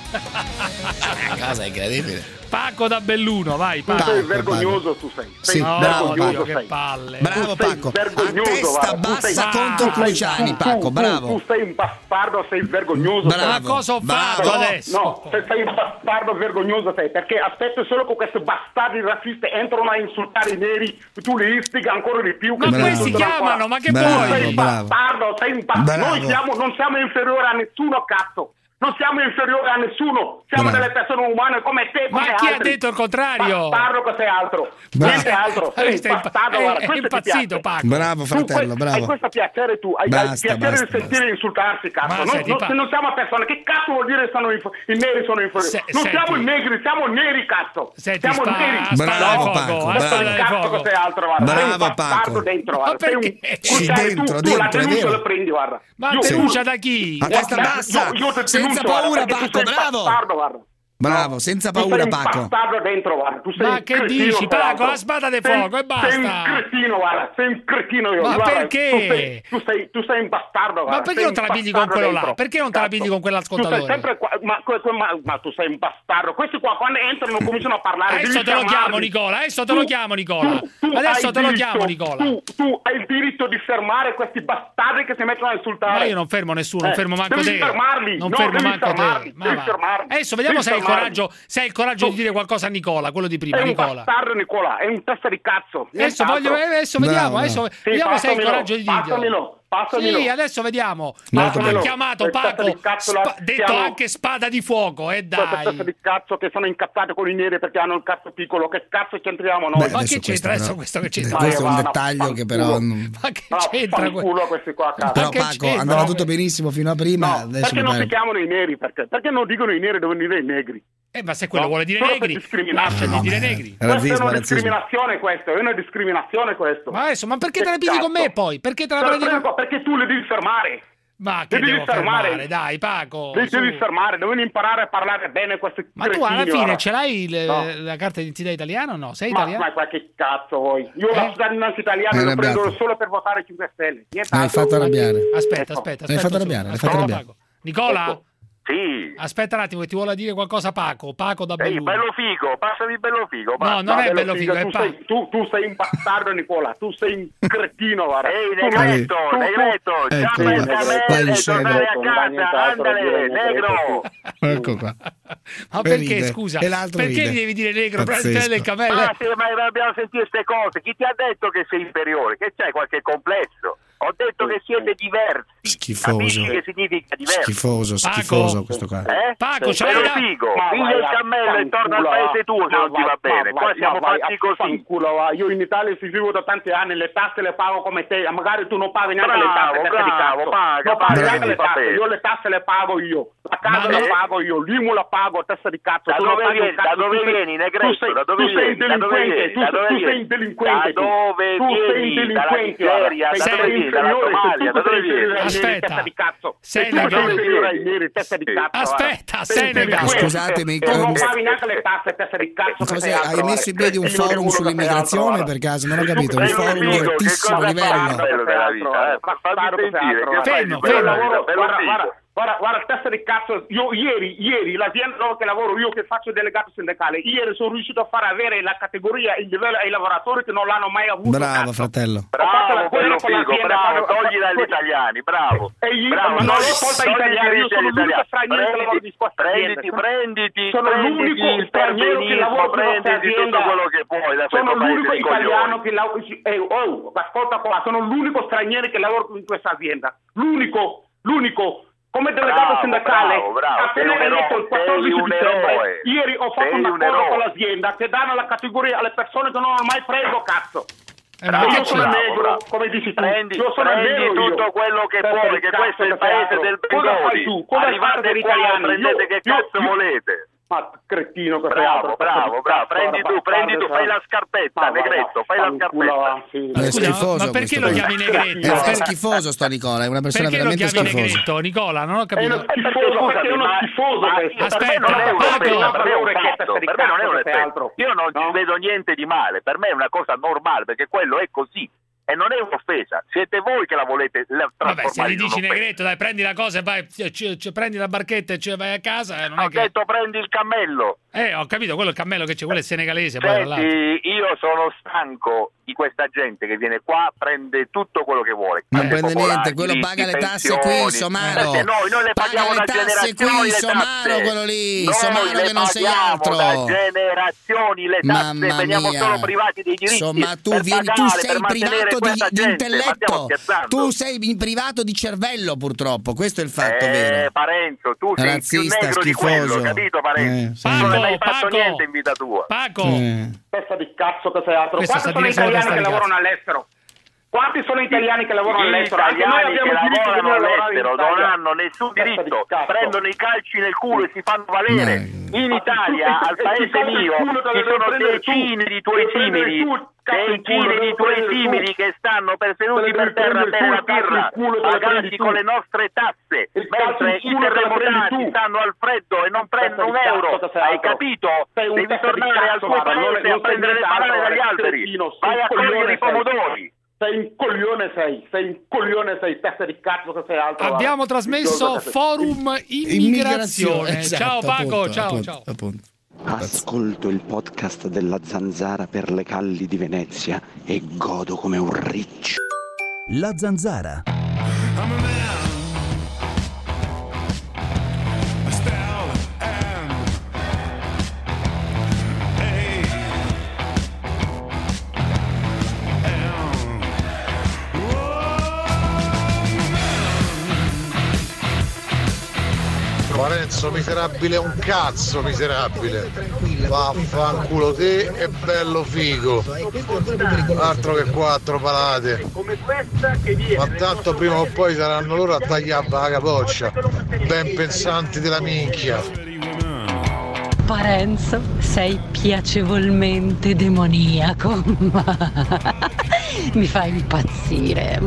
Una cosa incredibile. Paco da Belluno, vai Tu Paco. sei vergognoso, tu sei. Sì, No, bravo, Dio, Paco. che palle. Bravo Tu sei Paco. A vergognoso, testa guarda, tu bassa sei- contro tu sei- Cruciani, tu- Paco, tu- bravo. Tu sei un bastardo, sei vergognoso. Bravo, sei. Ma cosa ho fatto bravo. adesso? No, sei, sei un bastardo vergognoso sei, perché aspetta solo che questi bastardi razzisti entrano a insultare i neri, tu li istiga ancora di più. Ma che ti Bravo. questi insultano chiamano, ancora. ma che Bravo, vuoi? Sei un bravo. bastardo, sei un bastardo. Bravo. Noi siamo, non siamo inferiori a nessuno, cazzo. Non siamo inferiori a nessuno. Siamo Bravo. delle persone umane come te, come Ma chi ha altri. detto il contrario? Bastardo che sei altro. Bravo. Niente altro. Sei Stai un impa- bastardo, è- guarda, è questo ti impazzito, piace. Paco. Bravo Tu fratello, que- Hai bravo. questo piacere tu, hai, hai Basta, il piacere basta, di sentire insultarsi, cazzo. Ma Non, senti, non- pa- se non siamo persone, che cazzo vuol dire sono inf- i neri sono inferiori? Se- non senti. siamo i negri, siamo neri, cazzo. Senti, siamo spa- neri. spada Bravo, di fuoco, Paco, eh, bravo. spada di Cazzo fuoco. che sei altro, guarda. sei Bravo, un bastardo Paco. dentro, Ma guarda. Sei un perché? Sì, Cruciani, dentro, tu, tu la dentro, è denuncia vero. la prendi, guarda. Ma Io- denuncia da chi? A testa Guarda, bassa, io- io ti senza denuncio, guarda, paura, perché tu Paco, sei un bravo. bastardo, guarda. Bravo, senza Tu paura, sei un Paco. bastardo dentro, guarda. Tu sei Ma un che cretino, dici, tra Paco? l'altro. La spada di Sei- fuoco e basta. Sei un cretino, guarda. Sei un cretino io. Ma guarda, perché? Tu sei, tu sei, tu sei un bastardo, guarda. Ma perché sei non un te la pigli bastardo con quello là? dentro. Perché non te la Cazzo. pigli con quell'ascoltatore? Tu sei sempre qua, ma, que- ma, ma tu sei un bastardo. Questi qua quando entrano cominciano a parlare. Adesso devi te lo chiamo fermarli. Nicola, adesso te lo Tu- chiamo Nicola. tu- tu Adesso hai te lo diritto- chiamo Nicola. Tu, tu hai il diritto di fermare questi bastardi che si mettono a insultare. Ma io non fermo nessuno, non Eh, fermo manco devi te. fermarli. Non No, fermo devi manco fermarli, te. Ma devi va. fermarli. Adesso vediamo Devi se hai il fermarli. coraggio, se hai il coraggio di dire qualcosa a Nicola, quello di prima, È un Nicola. bastardo Nicola, è un testa di cazzo. Adesso, nient'altro. voglio, eh, adesso vediamo, Bravo, adesso Sì, vediamo se hai il passamelo, coraggio di dirlo. passamelo, passamelo. Sì, adesso vediamo. Molto Ma bene. ha chiamato Quel testa Paco, di cazzo là spa- si detto chiama- anche spada di fuoco, eh Queste teste dai. di cazzo che sono incazzate con i neri perché hanno il cazzo piccolo, che cazzo c'entriamo noi? Beh, Ma adesso che c'entra questo adesso però- questo che eh, c'entra? questo è un Ma va, dettaglio che però vaffanculo. non- Ma che Ah, c'entra que- fanculo questi qua, cazzo. Però che Paco, c'entra? andava tutto benissimo fino a prima, No, adesso perché mi non pare- si chiamano i neri? Perché? Perché non dicono i neri, devono dire i negri? Eh, ma se quello No, vuole dire solo per negri, discriminarsi. lascia di No, dire beh, negri. Questa è razzismo, una razzismo. discriminazione questo, è una discriminazione questo. Ma adesso, ma perché Che te la pigli con me cazzo? poi? Perché te la Te la prendi prendo con... qua, perché tu le devi fermare. Ma che Li devi devo fermare? fermare. Dai, Paco. Li su. devi fermare, devono imparare a parlare bene questi Ma tu alla cretini, fine guarda. ce l'hai il- No. la carta d'identità italiana o no? Sei Ma, italiano? ma qualche cazzo vuoi? Io Eh? la cittadinanza italiana È lo arrabbiato. prendo solo per votare cinque Stelle. Mi hai fatto arrabbiare. Aspetta, Ecco. aspetta, L'hai aspetta. fatto su. arrabbiare, l'hai Aspetta, fatto arrabbiare. Paco. Nicola? Ecco. Sì. Aspetta un attimo, che ti vuole dire qualcosa Paco. Paco da Ehi, Belluno. bello figo, passami bello figo. No, non no, è bello figo, tu, è Paco. sei, tu, tu sei un bastardo, Nicola, tu sei un cretino, guarda. Ehi, Negretto, tu, Negretto, già tu, per tu, camere e tornare a non dà casa, andale, negro. Ecco qua. Ma Per perché, ride. scusa? E l'altro Perché ride. gli devi dire negro? Pazzesco. Prendi il cammello. Ma sì, ma abbiamo sentito queste cose, chi ti ha detto che sei inferiore? Che c'hai qualche complesso? Ho detto che siete diversi. Schifoso. Capisci che significa diversi? Schifoso, Paco. schifoso questo qua. Eh? Paco, c'hai Bello la- figo, Ma piglia vai il a cammello e torna al fanculo, paese tuo se ma non ti va vai, bene. ma Qua vai, siamo ma vai fatti a così. fanculo, va. Io in Italia ci vivo da tanti anni, le tasse le pago come te, magari tu non paghi neanche le tasse, Bravo, testa di bravo, cazzo. paga, non paghi paga, neanche le va tasse, bene. io le tasse le pago io, la casa Ma la ne- pago io, l'I M U la pago, testa di cazzo. Da tu non dove paghi un vieni? Da cazzo, dove tu sei- vieni, tu Negretto? sei- Da dove tu sei vieni? Da dove delinquente, vieni? tu Da sei- dove tu sei vieni? delinquente. Da dove tu sei vieni? Dalla delinquente, Nigeria? guarda. Da Sei dove vieni? Dalla inferiore, Somalia? Da tu dove sei vieni? inferiore ai neri, Aspetta. testa di cazzo. Sei Tu sei legato. inferiore ai neri, testa di cazzo. Aspetta, guarda. sei legato. Scusatemi, Tu non con- paghi neanche le tasse, testa di cazzo. che Cosa, sei altro, hai messo in piedi un cretino di forum culo che sei sull'immigrazione altro, per caso? Non ho capito, un Bello forum di figo, che altissimo cosa livello. fa bello della vita? Eh? Fammi sentire, che fai di Fermo, bello fermo. della vita? Bello Guarda, figo. guarda, guarda, guarda, testa di cazzo, io ieri, ieri, l'azienda dove che lavoro io che faccio delegato sindacale, ieri sono riuscito a far avere la categoria, il livello ai lavoratori che non l'hanno mai avuto. Bravo, cazzo. fratello. Ho fatto la- Bravo, quello bello con figo, l'azienda, bravo, quando- togli dagli italiani, bravo. E io, Bravo, ma non togli- l'ho tolta agli togli italiani, io diritti sono agli l'unico italiani. straniero che lavora di questa azienda. Prenditi, prenditi, Sono prenditi l'unico il straniero che perbenismo, lavora per questa prenditi tutto azienda. quello che puoi da Sono questo paese l'unico di italiano coglioni. che lavora. Eh, oh, ascolta qua, sono l'unico straniero che lavora in questa azienda. L'unico, l'unico. Come delegato Bravo, sindacale, bravo, bravo, appena sei un eletto il eroe, quattordici sei un dicembre, eroe. ieri ho fatto Sei un un accordo eroe. con l'azienda che danno la categoria alle persone che non hanno mai preso, cazzo. Eh, ma E che io sono c'è? negro, Bravo. come dici tu. Prendi, io sono prendi nero io. tutto quello che Testa puoi, di che cazzo questo è il che sei paese altro. del Cosa fai Bengodi. tu? Cosa Arrivate fate gli qua, italiani? prendete Io- che io- cazzo io- volete. Ma cretino che sei Bravo, altro. bravo, bravo, prendi tu, prendi tu, fai la scarpetta, Ma vai, Negretto, fai la fanculo, scarpetta. va, sì. Ma è Scusa, schifoso ma perché questo lo qua. chiami Negretto? È, è schifoso sto Nicola, è una persona Perché lo veramente chiami schifosa. Negretto, Nicola? Non ho È capito. uno schifoso, Scusami, perché è uno ma- schifoso ma questo. Aspetta, per me non è una Paco. offesa, per me è un Che fatto, testa di per me non è cazzo un che sei effetto. altro. Io non No? vedo niente di male, per me è una cosa normale, perché quello è così. E non è un'offesa, siete voi che la volete la Vabbè, se trasformare gli in dici un'offesa. Negretto, dai, prendi la cosa e vai, ci- ci- prendi la barchetta e ci vai a casa, eh, non è Ho che... detto prendi il cammello. Eh, ho capito, quello è il cammello che c'è, quello è senegalese, poi dall'altro. Senti, io sono stanco di questa gente che viene qua, prende tutto quello che vuole. Non Casse prende popolari, niente, quello paga le tasse qui, pensioni. Somaro. Perché noi, noi le Paga paghiamo le da tasse generazioni qui, le Somaro, tasse. quello lì, Noi Somaro le che non sei paghiamo altro. da generazioni le tasse, Mamma veniamo mia. solo privati dei diritti. Insomma, tu, per vieni, tu pagare, sei per mantenere privato di, questa di gente. Ma stiamo intelletto, scherzando? tu sei in privato di cervello purtroppo, questo è il fatto eh, vero. Parenzo, tu sei Razzista, più negro schifoso. di quello, capito Parenzo? Eh, sì. Tu non hai mai Paco, fatto Paco. niente in vita tua. Paco, Eh. Testa di cazzo che sei altro. Questo Quanti sta sono dire solo italiani testa che di lavorano cazzo. all'estero? Quanti sono italiani che lavorano Gli all'estero? Anche noi italiani abbiamo che il diritto di lavorano venire a lavorare in all'estero non Italia. hanno nessun Testa di diritto, cazzo. prendono i calci nel culo e si fanno valere. Ma- In Italia, Ma- al e paese ti calci il mio, culo, te lo ci devi sono prendere tu. decine di tuoi Devi prendere simili, tu, cazzo il culo, decine di devi tuoi prendere tu. simili che stanno per seduti Te lo per devi terra a prendere bere tu, la il calcio birra, il culo, te lo pagati prendi con tu. le nostre tasse, Il calcio mentre il i culo, te lo prendi terremotati tu. stanno al freddo e non prendono un Testa di euro. cazzo che sei Hai altro. capito? Sei un Devi testa di tornare al cazzo, tuo guarda, non- paese non a prendere le sei banane nient'altro, dagli guarda, alberi. cretino, sei Vai un a cogliere coglione, i sei. pomodori. Sei un coglione sei, sei un coglione sei, testa di cazzo che sei altro. abbiamo guarda. trasmesso Che cosa- Forum Immigrazione. Esatto, Ciao Paco, appunto, ciao, appunto, ciao. appunto. Ascolto il podcast della Zanzara per le calli di Venezia e godo come un riccio. La Zanzara. Lorenzo, miserabile un cazzo, miserabile. Vaffanculo te e bello figo. Altro che quattro palate. Ma tanto prima o poi saranno loro a tagliare la capoccia. Ben pensanti della minchia. Parenzo, sei piacevolmente demoniaco. Mi fai impazzire.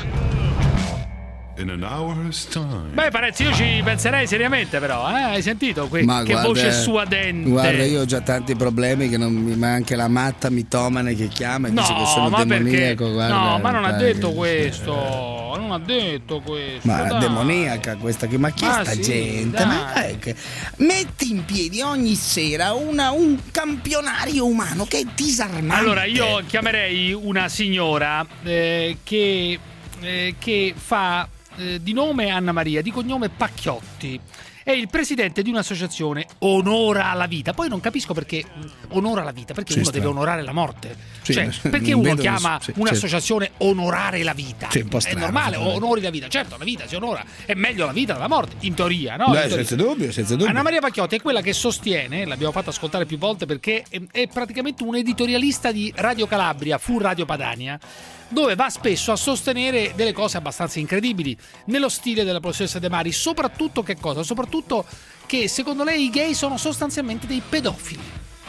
In an hour's time. Beh, Parenzo, io ci penserei seriamente, però, eh? Hai sentito? Que- Ma che guarda, voce suadente. Guarda, io ho già tanti problemi, che non mi, ma anche la matta mitomane che chiama e No, dice che sono ma perché? demoniaco. Guarda, No, ma non ha dai, detto che- questo. però, non ha detto questo. Ma dai. demoniaca questa che ma chi è Ma sta sì, gente? dai. Ma è che- metti in piedi ogni sera una- un campionario umano che è disarmante. Allora, io chiamerei una signora eh, che, eh, che fa eh, di nome Anna Maria, di cognome Pacchiotti. È il presidente di un'associazione Onora la Vita. Poi non capisco perché onora la vita, perché Sì, uno strano. deve onorare la morte. Sì, cioè, perché non uno vedo chiama nessuno- sì, un'associazione Onorare la Vita? Sì, un po' È strano, normale, secondo me. onori la vita. Certo, la vita si onora. È meglio la vita della morte, in teoria, no? Beh, In teoria. senza dubbio, senza dubbio. Anna Maria Pacchiotti è quella che sostiene, l'abbiamo fatto ascoltare più volte perché è, è praticamente un editorialista di Radio Calabria, fu Radio Padania, dove va spesso a sostenere delle cose abbastanza incredibili nello stile della professoressa De Mari, soprattutto che cosa? Soprattutto che secondo lei i gay sono sostanzialmente dei pedofili.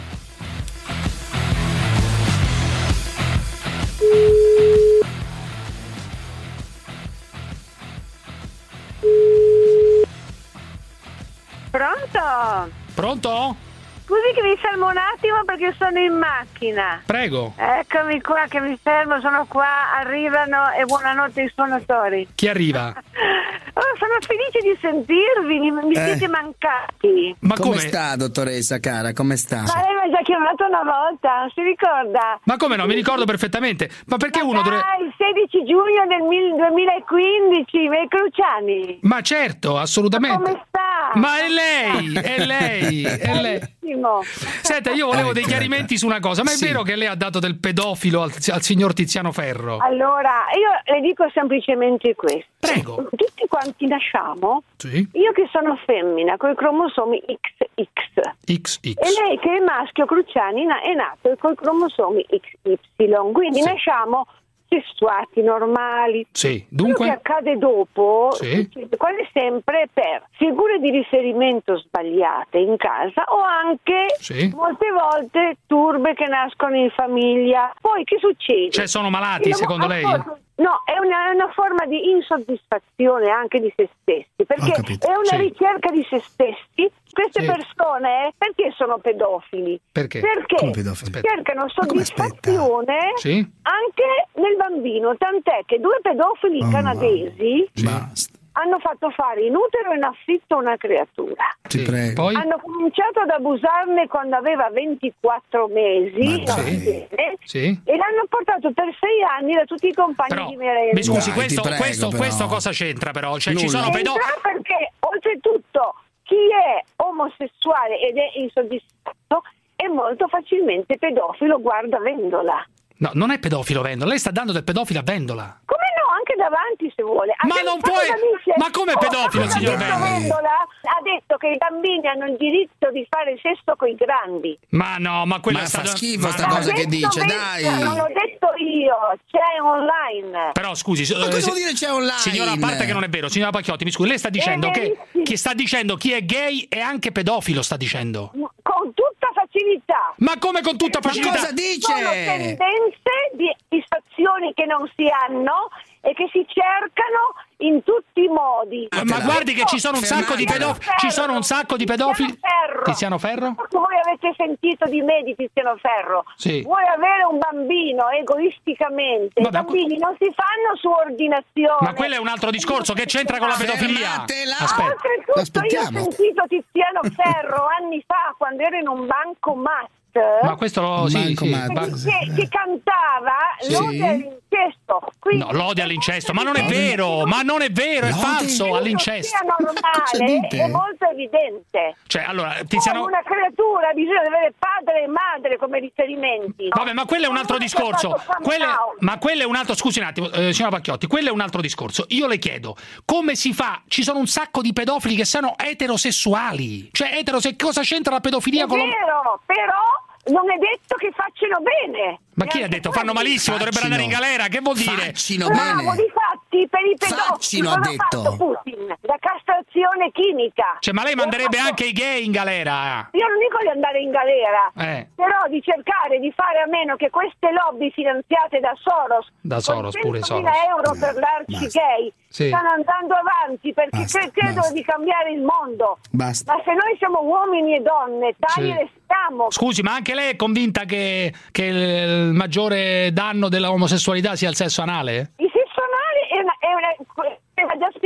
Pronto? Pronto? Scusi che mi fermo un attimo perché sono in macchina. Prego. Eccomi qua che mi fermo, sono qua, arrivano e buonanotte ai suonatori. Chi arriva? Oh, sono felice di sentirvi, mi, mi Eh. siete mancati. Ma come, come? sta, dottoressa cara? Come sta? Ma lei mi ha già chiamato una volta, si ricorda? Ma come no? Mi ricordo perfettamente. Ma perché uno dovrebbe... Ah, il sedici giugno del mil- duemilaquindici, May Cruciani. Ma certo, assolutamente. Come sta? Ma è lei, è lei, è lei. Benissimo. Senta, io volevo dei chiarimenti su una cosa. Ma è Sì. vero che lei ha dato del pedofilo al, al signor Tiziano Ferro? Allora, io le dico semplicemente questo. Prego. Tutti quanti nasciamo, Sì. io che sono femmina, con i cromosomi X X. X X. E lei che è maschio Cruciani na- è nato con i cromosomi X Y. Quindi Sì. nasciamo sessuati, normali. Sì, Quello che dunque... accade dopo Sì. succede quasi sempre per figure di riferimento sbagliate in casa o anche Sì. molte volte turbe che nascono in famiglia. Poi che succede? Cioè sono malati, Io- secondo lei? ascolta, No, è una, è una forma di insoddisfazione anche di se stessi, perché Ho capito. è una Sì. ricerca di se stessi. Queste Sì. persone perché sono pedofili? Perché? Perché Come pedofili? Aspetta. cercano Ma come aspetta? soddisfazione Sì. anche nel bambino, tant'è che due pedofili Oh, canadesi Basta. hanno fatto fare in utero in affitto una creatura. Ti Sì. prego. Poi? Hanno cominciato ad abusarne quando aveva ventiquattro mesi, Ma va dai. bene, Sì. e l'hanno portato per sei anni da tutti i compagni Però, di merenda. mi scusi, Dai, questo, ti prego, questo, però. questo cosa c'entra però? Cioè ci Nulla. sono pedofili... Entra perché oltretutto chi è omosessuale ed è insoddisfatto è molto facilmente pedofilo, guarda Vendola. No, non è pedofilo Vendola, lei sta dando del pedofilo a Vendola. Come no, anche davanti se vuole. Ha Ma non pensato puoi- da dice- ma come Oh, pedofilo, cosa signor ha detto Vendola? Vendola? Ha detto che i bambini hanno il diritto di fare sesso con i grandi. Ma no, ma quello Ma è fa stato... schifo ma sta no. cosa Ha che detto dice, Vendola, dai. non l'ho detto io, c'è online. Però scusi, Ma eh, cosa se- vuol dire c'è online? signora, a parte che non è vero, signora Pacchiotti, mi scusi, lei sta dicendo che, verissimo. che sta dicendo chi è gay è anche pedofilo, sta dicendo. Con tutta facilità. Ma come con tutta Ma facilità? cosa dice? Sono tendenze di soddisfazioni che non si hanno e che si cercano in tutti i modi. Ma, ma guardi che ci sono un sacco di Tiziano pedofili, ci sono un sacco di pedofili. Ferro. Tiziano Ferro? Forse voi avete sentito di me di Tiziano Ferro. Sì. Vuoi avere un bambino egoisticamente? Vabbè, I bambini non si fanno su ordinazione. Ma quello è un altro discorso, che c'entra con la pedofilia? Fermatela! Aspetta. Oltretutto io ho Aspettiamo. sentito Tiziano Ferro anni fa quando ero in un bancomat. Ma questo lo... Sì, Manco sì, male. ba- che, che cantava Sì. l'ode all'incesto. Quindi- No, lode all'incesto, ma non è vero, ma non è vero, è Lode? falso Credo all'incesto. sia Cosa normale, dite? è molto evidente. Cioè, allora, Come Tiziano... una creatura bisogna avere padre e madre come riferimenti. Vabbè, ma quello è un altro Non è che ha discorso. fatto coming Quello è- out. ma quello è un altro, scusi un attimo, eh, signora Pacchiotti, quello è un altro discorso. Io le chiedo, come si fa? Ci sono un sacco di pedofili che sono eterosessuali. Cioè, eterose... cosa c'entra la pedofilia È con lo... vero, però non è detto che facciano bene. Ma chi E ha anche detto? Fanno quelli- malissimo, dovrebbero andare in galera. Che vuol dire? Faccino Bravo, bene. difatti per i pedofili Faccino, cosa ha detto. fatto Putin? La castrazione chimica. Cioè, ma lei manderebbe Ha fatto- anche i gay in galera? Io non dico di andare in galera, Eh. però di cercare di fare a meno che queste lobby finanziate da Soros, Da Soros, con pure centomila Soros. euro per l'arci Basta. gay, Sì. stanno andando avanti perché Basta, cre- credono basta. di cambiare il mondo. Basta. Ma se noi siamo uomini e donne, tali Sì. restiamo. Scusi, ma anche lei è convinta che, che il maggiore danno della omosessualità sia il sesso anale? Il sesso anale è una, è una-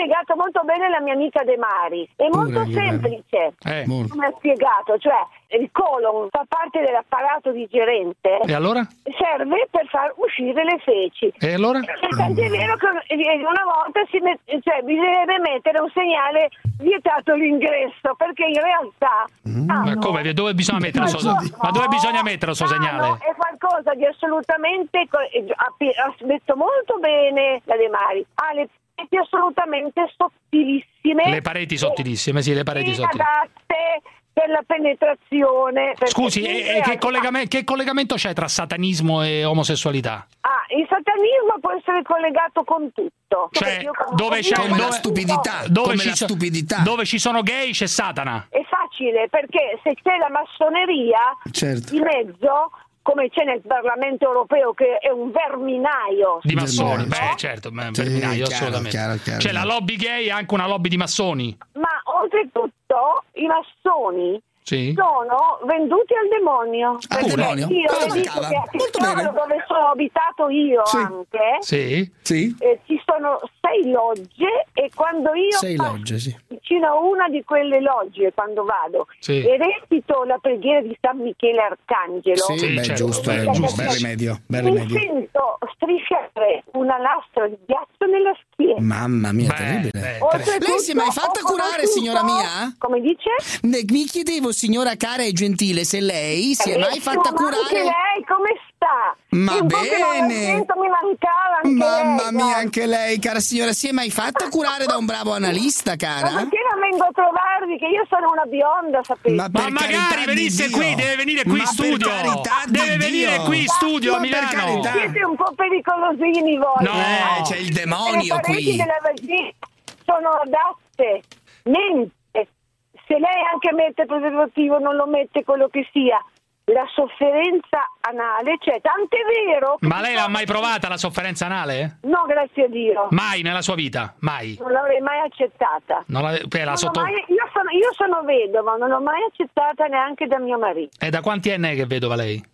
spiegato molto bene la mia amica De Mari. È molto Pure, semplice Eh. come ha spiegato, cioè il colon fa parte dell'apparato digerente E allora? serve per far uscire le feci. E allora? Tant'è vero che una volta si met- cioè, bisognerebbe mettere un segnale vietato l'ingresso, perché in realtà Ma come? Dove bisogna mettere il suo, ma dove bisogna mettere il suo segnale? è qualcosa di assolutamente co- ha pi- ha detto molto bene la De Mari, ha le pareti assolutamente sottilissime, Le pareti sottilissime, sì, le pareti sottilissime. adatte per la penetrazione. perché Scusi, in e, e realtà- che, collegame- che collegamento c'è tra satanismo e omosessualità? Ah, il satanismo può essere collegato con tutto. Cioè, Io conosco dove c'è due- dove, la stupidità, dove come ci la so- stupidità. dove ci sono gay c'è Satana. È facile, perché se c'è la massoneria Certo. di mezzo, come c'è nel Parlamento europeo, che è un verminaio Di massoni, Verminaio, beh, certo, beh, Sì, verminaio, chiaro, assolutamente. chiaro, chiaro. C'è la lobby gay e anche una lobby di massoni. ma oltretutto i massoni Sì. sono venduti al demonio. Al Perché demonio? io Ah, le dico cava. che a Molto Pizzolo, bene. dove sono abitato io Sì. anche, Sì. Sì? eh, ci sono sei logge, e quando io Sei passo logge, sì. vicino a una di quelle logge, quando vado Sì. e recito la preghiera di San Michele Arcangelo, Sì, Sì, beh, certo, giusto, beh, è giusto. giusto. Bel rimedio, bel mi rimedio. sento strisciare una lastra di ghiaccio nella schiena. Mamma mia, Beh, terribile. beh, Oltretutto, Lei si è mai fatta ho curare, conosciuto- signora mia? Come dice? Ne- Mi chiedevo, signora cara e gentile, se lei si è mai Benissimo, fatta ma anche curare. lei come sta? Ma In poche bene. novecento mi mancava anche Mamma lei, mia, guarda. anche lei, cara signora, si è mai fatta curare da un bravo analista, Ma cara? perché non vengo a trovarvi, che io sono una bionda, sapete? Ma Ma per magari carità di venisse Dio. qui, deve venire qui Ma in per studio. carità di Deve venire Dio. qui in studio a Ma per Milano. carità. Siete un po' pericolosini voi. No. Eh, c'è il demonio Le pareti qui. della vagina sono adatte. Mente. Se lei anche mette preservativo, non lo mette quello che sia. La sofferenza anale c'è, tant'è vero che Ma lei l'ha mai provata la sofferenza anale? no, grazie a Dio, Mai nella sua vita? Mai? non l'avrei mai accettata. Non la, beh, la Non ho sotto... mai- io, sono, io sono vedova, non l'ho mai accettata neanche da mio marito. E da quanti anni è che è vedova lei?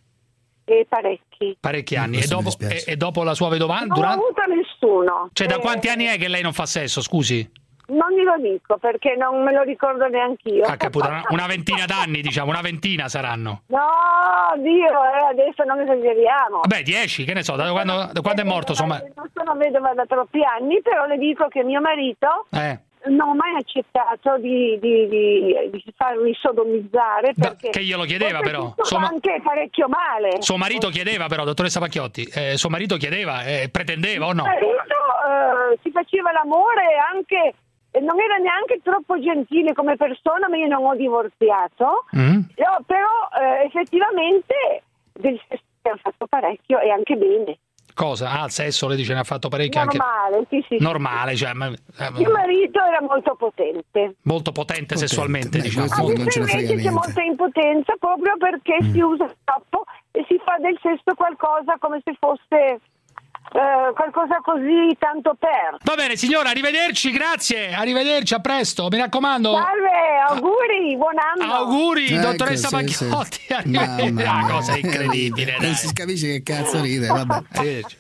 E parecchi. Parecchi anni. E questo mi dopo, e, dispiace. e dopo la sua vedova? Non ho Durante... avuto nessuno. Cioè, da Eh, quanti anni è che lei non fa sesso, scusi? Non glielo dico perché non me lo ricordo neanche io. Ah, caputo, una, una ventina d'anni, diciamo, una ventina saranno. No, Dio, eh, adesso non esageriamo. Vabbè, dieci, che ne so, da quando, da quando è morto, insomma. Non sono vedova da troppi anni, però le dico che mio marito Eh, non ho mai accettato di, di, di, di farmi sodomizzare Da- perché che glielo chiedeva, però. oltretutto Suo ma- anche parecchio male. suo marito chiedeva però, dottoressa Pacchiotti, eh, suo marito chiedeva, eh, pretendeva o no? Mio marito eh, si faceva l'amore anche, e non era neanche troppo gentile come persona, ma io non ho divorziato. Mm? No, però eh, effettivamente del sesso ne ha fatto parecchio e anche bene. Cosa? Ah, il sesso, lei dice, ne ha fatto parecchio anche... Normale, sì, sì. Normale, cioè, ma- eh, Mio marito era molto potente. molto potente, sessualmente, beh, diciamo. questo non Adesso ce ne frega invece c'è niente. molta impotenza proprio perché si usa troppo e si fa del sesso qualcosa come se fosse eh, qualcosa così tanto per. Va bene, signora, arrivederci, grazie, arrivederci, a presto, mi raccomando. Salve, auguri, buon anno. Auguri, Ecco, dottoressa sì, Pacchiotti, sì. arrivederci. Mamma Una mia. cosa incredibile, Non dai. si capisce che cazzo ride, vabbè. Arrivederci.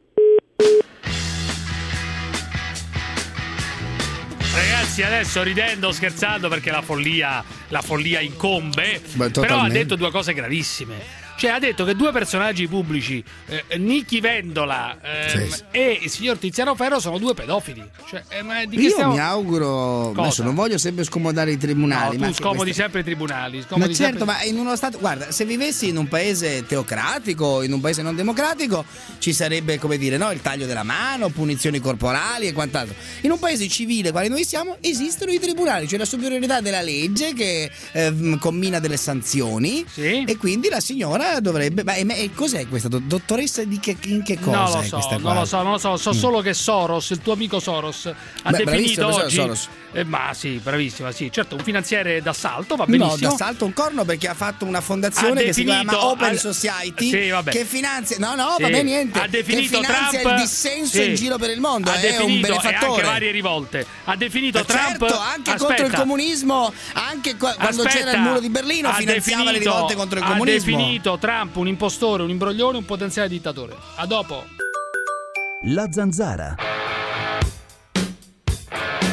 Ragazzi, adesso ridendo, scherzando, perché la follia, la follia incombe, Beh, però ha totalmente. detto due cose gravissime. Cioè, ha detto che due personaggi pubblici, eh, Nichi Vendola ehm, Sì, sì. e il signor Tiziano Ferro, sono due pedofili. Cioè, eh, ma di che Io stiamo... mi auguro, Cosa? adesso non voglio sempre scomodare i tribunali, No, ma tu che scomodi questa- sempre i tribunali. Ma Scomodi certo, sempre... ma in uno stato, guarda, se vivessi in un paese teocratico, in un paese non democratico, ci sarebbe, come dire, no, il taglio della mano, punizioni corporali e quant'altro. In un paese civile quale noi siamo, esistono i tribunali, c'è la superiorità della legge che ehm, commina delle sanzioni, Sì. e quindi la signora dovrebbe. Ma e, e cos'è questa do- dottoressa? Di che, in che cosa Non lo è so, questa non qua? lo so, non lo so. So solo che Soros, il tuo amico Soros, ha Beh, definito bravissimo, oggi. Soros. Eh, ma sì, bravissima, sì. Certo, un finanziere d'assalto, va No, benissimo. d'assalto un corno, perché ha fatto una fondazione Ha che si definito- chiama Open ha- Society, sì, vabbè. che finanzia, no no Sì. va bene niente, Ha definito che finanzia Trump il dissenso sì. in giro per il mondo, ha è definito, un e benefattore. anche varie rivolte. Ha definito Ma Trump certo, anche aspetta, contro il comunismo, anche qua- quando aspetta, c'era il muro di Berlino ha finanziava le definito- rivolte contro il Ha comunismo. definito Trump un impostore, un imbroglione, un potenziale dittatore. A dopo. La Zanzara.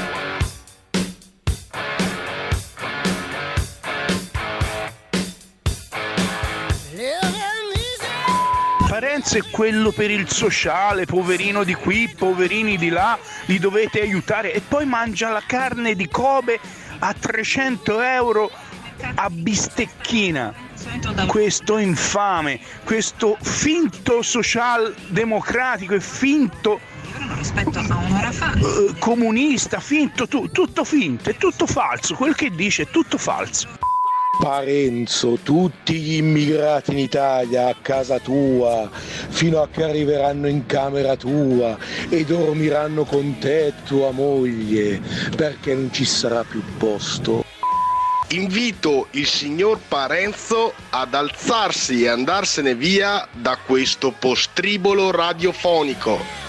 Parenzo è quello per il sociale, poverino di qui, poverini di là, li dovete aiutare, e poi mangia la carne di Kobe a trecento euro a bistecchina. Questo infame, questo finto socialdemocratico e finto rispetto a un'ora fa uh, comunista, finto, tu, tutto finto, è tutto falso, quel che dice è tutto falso. Parenzo, tutti gli immigrati in Italia a casa tua, fino a che arriveranno in camera tua e dormiranno con te e tua moglie, perché non ci sarà più posto. Invito il signor Parenzo ad alzarsi e andarsene via da questo postribolo radiofonico.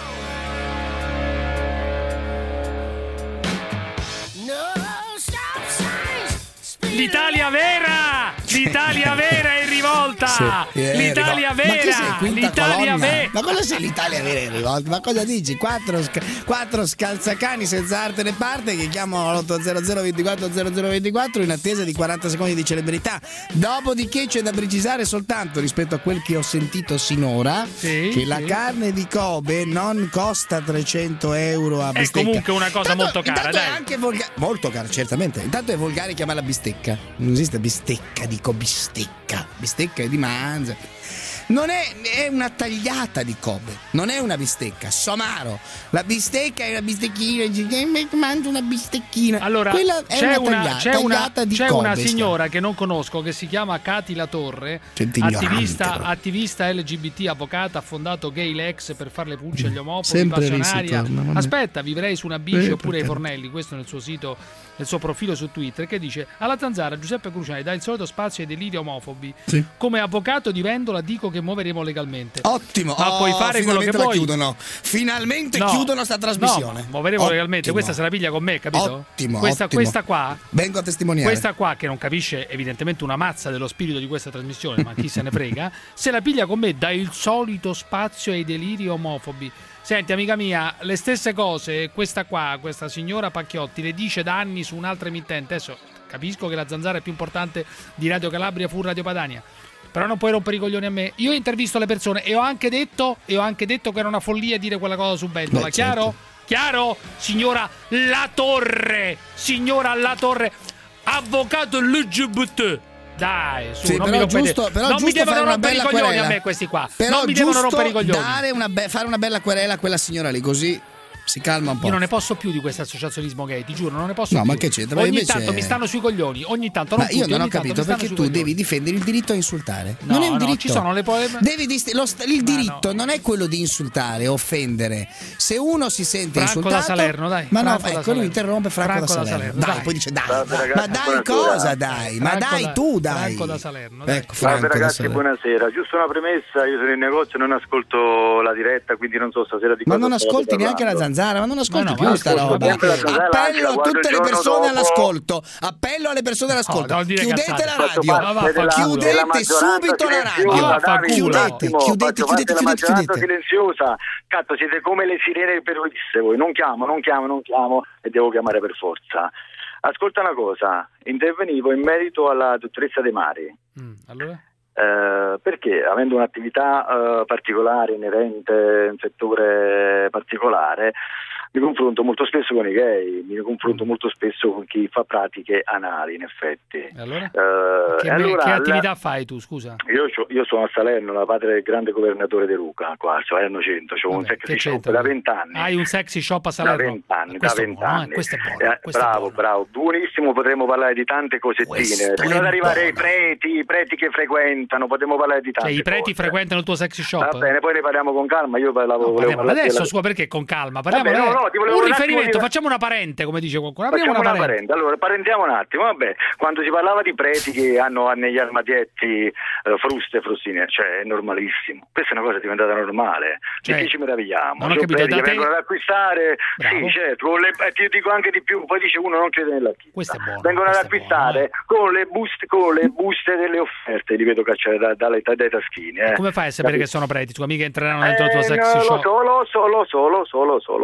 L'Italia vera! L'Italia vera è in rivolta! Sì, L'Italia vera! Ma che sei, quinta L'Italia vera! Ma cosa sei l'Italia vera in rivolta? Ma cosa dici? Quattro, sca- quattro scalzacani senza arte né parte che chiamano l'otto zero zero ventiquattro zero zero ventiquattro in attesa di quaranta secondi di celebrità. Dopodiché c'è da precisare soltanto rispetto a quel che ho sentito sinora, sì, che sì. la carne di Kobe non costa trecento euro a bistecca. È comunque una cosa intanto, molto cara, dai. È anche volga- molto cara, certamente. Intanto è volgare chiamarla bistecca. Non esiste bistecca, dico bistecca. Bistecca è di manza. Non è, è una tagliata di Kobe, non è una bistecca, somaro. La bistecca è una bistecchina, mangio una bistecchina. Allora, quella è c'è una, una, taglia- c'è tagliata una, di c'è Kobe. una signora che non conosco che si chiama Cati La Torre, attivista, attivista L G B T, avvocata, ha fondato Gay Lex per fare le pulce agli omofobi, passionaria. Aspetta, vivrei su una bici eh, oppure ai fornelli, questo nel suo sito, nel suo profilo su Twitter, che dice: alla Zanzara Giuseppe Cruciani dà il solito spazio ai deliri omofobi. Sì. Come avvocato di Vendola dico che muoveremo legalmente. Ottimo, ma oh, puoi fare quello che vuoi. Chiudono. Finalmente no, chiudono sta trasmissione. No, muoveremo ottimo. legalmente. Questa se la piglia con me, capito? Ottimo, questa, ottimo. questa qua vengo a testimoniare. Questa qua, che non capisce evidentemente una mazza dello spirito di questa trasmissione, ma chi se ne frega, se la piglia con me dà il solito spazio ai deliri omofobi. Senti, amica mia, le stesse cose questa qua, questa signora Pacchiotti, le dice da anni su un'altra emittente. Adesso capisco che la Zanzara è più importante di Radio Calabria, fu Radio Padania, però non puoi rompere i coglioni a me. Io intervisto le persone e ho anche detto e ho anche detto che era una follia dire quella cosa su Vendola. Beh, chiaro? Certo. Chiaro? Signora La Torre, signora La Torre, avvocato L G B T. Dai, su, sì, non però mi giusto, però non giusto mi devono fare rompere i coglioni querela. a me questi qua. Però non mi devono rompere i coglioni. Dare una be- fare una bella querela a quella signora lì, così si calma un po'. Io non ne posso più di questo associazionismo gay, ti giuro, non ne posso no, più. Ma che c'entra? Ogni invece... tanto mi stanno sui coglioni, ogni tanto non ma io tutti, non ho ogni capito perché tu coglioni. devi difendere il diritto a insultare. No, non è un no, diritto. Ci sono le po- devi dist- lo st- il diritto no. non è quello di insultare, offendere. Se uno si sente Franco insultato, da Salerno, dai. Ma Franco no, ecco, lui interrompe Franco, Franco da, Salerno. da Salerno. Dai, dai, poi dice dai. Salve, ragazzi, ma dai cosa dai? Ma dai da, tu dai. Franco da Salerno. Dai. Ecco, Franco Salve ragazzi, da buonasera. Giusto una premessa, io sono in negozio e non ascolto la diretta, quindi non so stasera di ma cosa non ascolti neanche la Zanzara, ma non ascolti più sta roba. Appello a tutte le persone all'ascolto. Appello alle persone all'ascolto. No, chiudete la radio. Chiudete subito la radio. Chiudete, chiudete, chiudete, chiudete, chiudete. Silenziosa. Cazzo, siete come le sirene per Ulisse voi. Non chiamo, non chiamo, non chiamo e devo chiamare per forza. Ascolta una cosa, intervenivo in merito alla dottoressa De Mari. Mm, allora? Eh, perché avendo un'attività eh, particolare, inerente a un settore particolare, mi confronto molto spesso con i gay, mi confronto molto spesso con chi fa pratiche anali, in effetti. E allora? Uh, che, allora, che attività la... fai tu, scusa? Io, io sono a Salerno, la padre del grande governatore De Luca, qua a Salerno Centro, c'ho un sexy shop da vent'anni. Hai un sexy shop a Salerno? Da vent'anni, da vent'anni. Questo è buono, eh, bravo, bravo, buonissimo, potremmo parlare di tante cosettine, fino ad arrivare ai preti, i preti che frequentano, potremmo parlare di tante cioè, i preti cose. frequentano il tuo sexy shop? Va bene, poi ne parliamo con calma, io parlavo... No, parliamo adesso, scusa, perché con calma? Parliamo Vabbè, no, no, ti volevo un riferimento. Dire... Facciamo una parente, come dice qualcuno. Facciamo una, una parente. parente. Allora, parentiamo un attimo. Vabbè, quando si parlava di preti che hanno negli armadietti uh, fruste e frustine, cioè è normalissimo. Questa è una cosa diventata normale. Cioè, di chi ci meravigliamo? Non ho capito, preti che te... vengono ad acquistare. Bravo. Sì, certo. Con le... eh, ti dico anche di più. Poi dice uno non crede nell'acquisto. Questo è buono. Vengono ad acquistare buono, eh. con le buste, con le buste delle offerte. Li vedo cacciare da, dalle, dai taschini. Eh. Come fai a sapere Capito? che sono preti? Tua amica entreranno dentro eh, il tuo sexy no, shop? Lo so, lo so, lo so, lo so, lo so, lo so, lo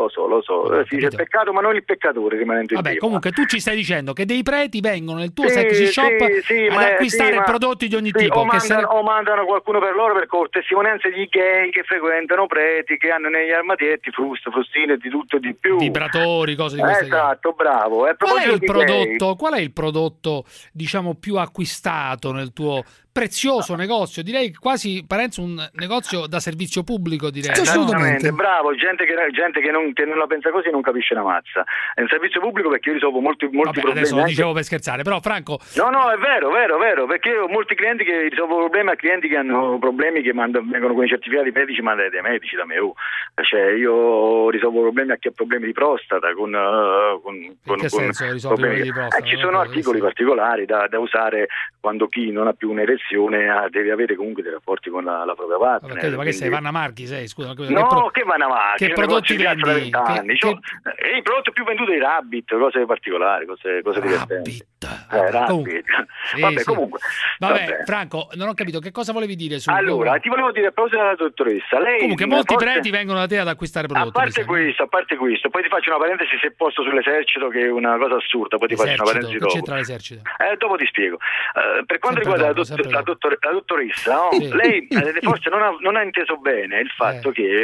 so, eh, si dice peccato ma non il peccatore rimanendo in Vabbè, tema. comunque tu ci stai dicendo che dei preti vengono nel tuo Sì, sexy shop sì, sì, ad ma- acquistare sì, ma- prodotti di ogni sì, tipo. o, che mandano, sare- o mandano qualcuno per loro per co- testimonianze di gay che frequentano preti, che hanno negli armadietti fruste, frustine e di tutto e di più. Vibratori, cose di Eh, queste esatto, bravo. E a Qual è proposito il di gay- prodotto, qual è il prodotto, diciamo, più acquistato nel tuo prezioso negozio? Direi quasi, Parenzo, un negozio da servizio pubblico, direi. Assolutamente, no? bravo, gente, che, gente che, non, che non la pensa così non capisce una mazza. È un servizio pubblico perché io risolvo molti, molti Vabbè, problemi. adesso lo anche- dicevo per scherzare, però Franco, No, no, è vero, vero, vero, perché io ho molti clienti che risolvo problemi a clienti che hanno problemi che mandano, vengono con i certificati medici, mandano dei medici da me. Uh. Cioè io risolvo problemi a chi ha problemi di prostata, con, uh, con, con, che con senso risolvi problemi di prostata? Eh, ci Non sono ho articoli particolari da, da usare quando chi non ha più un'erezione ha, deve avere comunque dei rapporti con la, la propria partner. Vabbè, ma che sei, quindi- Vanna Marchi sei? Scusa, ma che, No, pro- che vanno avanti. che prodotti vendi? Da venti anni. Che- Cioè, eh, il prodotto più venduto è Rabbit, cose particolari, cose, cose divertenti. Eh, Rabbit. Comunque. Sì, vabbè, sì. comunque. Vabbè, vabbè. Franco, non ho capito che cosa volevi dire su Allora, ti volevo dire a proposito della dottoressa. Lei Comunque molti forse- preti vengono da te ad acquistare A prodotti. parte mi sembra. questo, a parte questo, poi ti faccio una parentesi se posto sull'esercito che è una cosa assurda, poi ti faccio una Esercito, parentesi che dopo. c'entra l'esercito? Eh, dopo ti spiego. Eh, per quanto Sempre riguarda dopo, la, dott- sempre la, dopo. dottor- la dottoressa, no? Sì. lei eh, forse non ha, non ha inteso bene il fatto che,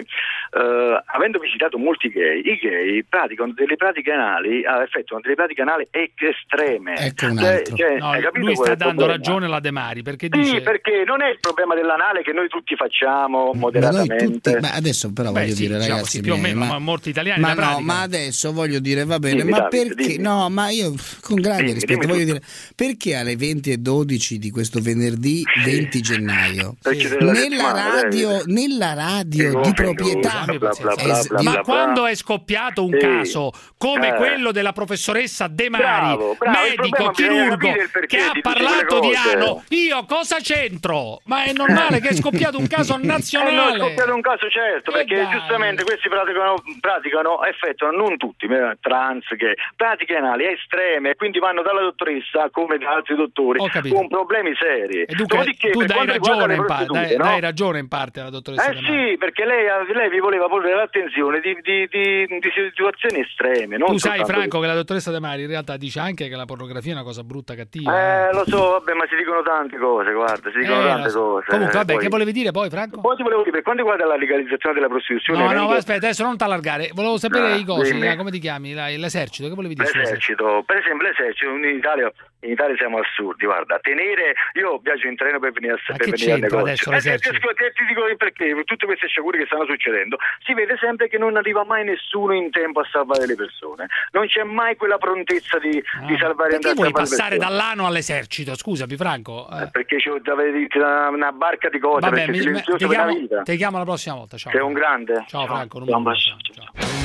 eh, avendo visitato molti gay, i gay praticano delle pratiche anali, eh, effettuano delle pratiche anali estreme. Ecco un Cioè- altro. cioè, No, hai capito lui qual è sta il dando problema? ragione alla De Mari perché Sì, dice perché non è il problema dell'anale che noi tutti facciamo Ma noi moderatamente. tutti, ma adesso però Beh, voglio sì, dire, diciamo, ragazzi, sì, più o miei, meno, ma, ma molti italiani ma la no, praticano. ma adesso voglio dire, va bene, Dimmi, ma Davide, perché dimmi. no, ma io con grande Dimmi, rispetto dimmi voglio tu. dire, perché alle venti e dodici di questo venerdì venti gennaio Perché della nella settimana, radio, dai. nella radio Che di come proprietà bla, bla, bla, bla, es- bla, di- ma bla, bla. quando è scoppiato un Sì. caso come Eh. quello della professoressa De Mari, Bravo, bravo, il medico, problema bisogna chirurgo, capire il perché che ha di tutte parlato quelle di cose. ano, io cosa c'entro? Ma è normale che è scoppiato un caso Eh, no, è nazionale. scoppiato un caso certo, E perché dai. giustamente questi praticano, praticano, effettuano, non tutti, ma trans, che pratiche anali estreme, e quindi vanno dalla dottoressa come da altri dottori Ho capito. con problemi seri. E dunque, Dopodiché, tu per dai quanto riguarda ragione, le in parte, prostitute, dai, no? dai ragione in parte alla dottoressa Eh De Mari. sì, perché lei, lei vi voleva porre l'attenzione di, di, di, di situazioni estreme. Non Tu sai, soltanto- Franco, che la dottoressa De Mari in realtà dice anche che la pornografia è una cosa brutta, cattiva. Eh, lo so, vabbè, ma si dicono tante cose, guarda, si dicono Eh, tante lo so. cose. Comunque, vabbè, Poi- che volevi dire poi, Franco? Poi ti volevo dire, per quanto riguarda la legalizzazione della prostituzione... No, no, vengo- ma aspetta, adesso non t'allargare. Volevo sapere Ah, i cosi, dimmi. eh, come ti chiami? La- L'esercito, che volevi dire sull'esercito? L'esercito, per esempio l'esercito in Italia, in Italia siamo assurdi, guarda, tenere, io viaggio in treno per venire, a, Ma per che venire al c'entra negozio. adesso Eh, l'esercito? ti, ti- ti dico perché, per tutte queste sciagure che stanno succedendo, si vede sempre che non arriva mai nessuno in tempo a salvare le persone, non c'è mai quella prontezza di, di salvare Perché andare a vuoi salvare le passare persone. dall'ano all'esercito? Scusami, Franco. Eh, Perché c'ho da avere una, una barca di cose, Vabbè, perché mi- silenzioso ti, per la chiamo, vita. ti chiamo la prossima volta. Ciao. Sei un grande. Ciao, Franco. non Ciao, mi- un bacio. ciao.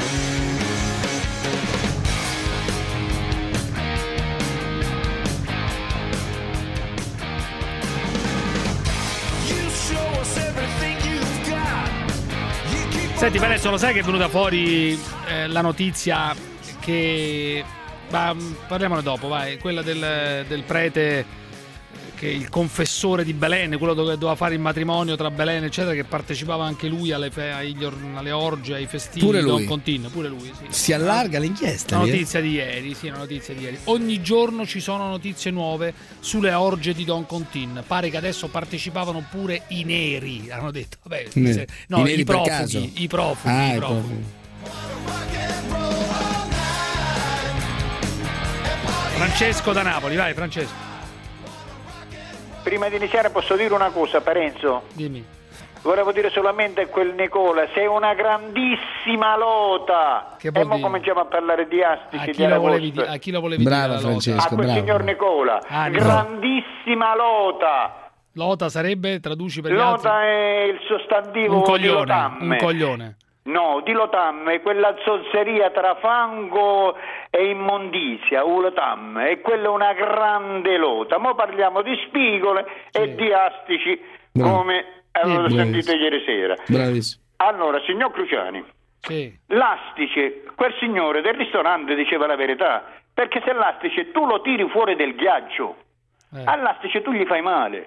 Senti, Vanessa, lo sai che è venuta fuori eh, la notizia che... Ma, mh, parliamone dopo, vai. Quella del, del prete, che il confessore di Belen, quello dove doveva fare il matrimonio tra Belen eccetera, che partecipava anche lui alle, fe- agli or- alle orge, ai festini Pure di Don lui. Contin, pure lui, sì. si allarga l'inchiesta. Una lì, eh? notizia di ieri, sì, una notizia di ieri. Ogni giorno ci sono notizie nuove sulle orge di Don Contin. Pare che adesso partecipavano pure i neri, hanno detto. Vabbè, Ne- se- no, i i, neri per profughi, caso? i profughi, Ah, i i profughi. profughi. Francesco da Napoli, vai Francesco. Prima di iniziare posso dire una cosa, Parenzo? Dimmi. Volevo dire solamente a quel Nicola, sei una grandissima lota. Che vuol e mo dire? cominciamo a parlare di astici, A di chi lo volevi, aragoste. di- a chi lo volevi Brava, dire? la lota? Francesco. A quel bravo. signor Nicola, Ah, Nicola. grandissima lota. Lota sarebbe, traduci per gli altri? Lota è il sostantivo Un di coglione, lotamme. un coglione. No, di lotamme, quella zozzeria tra fango e immondizia, u lotamme, e quella è una grande lota. Mo parliamo di spigole e di astici, Bravo. come avevo Sì, sentito bravissimo. ieri sera. Bravissimo. Allora, signor Cruciani, Sì. l'astice, quel signore del ristorante diceva la verità, perché se l'astice tu lo tiri fuori del ghiaccio, Eh. all'astice tu gli fai male.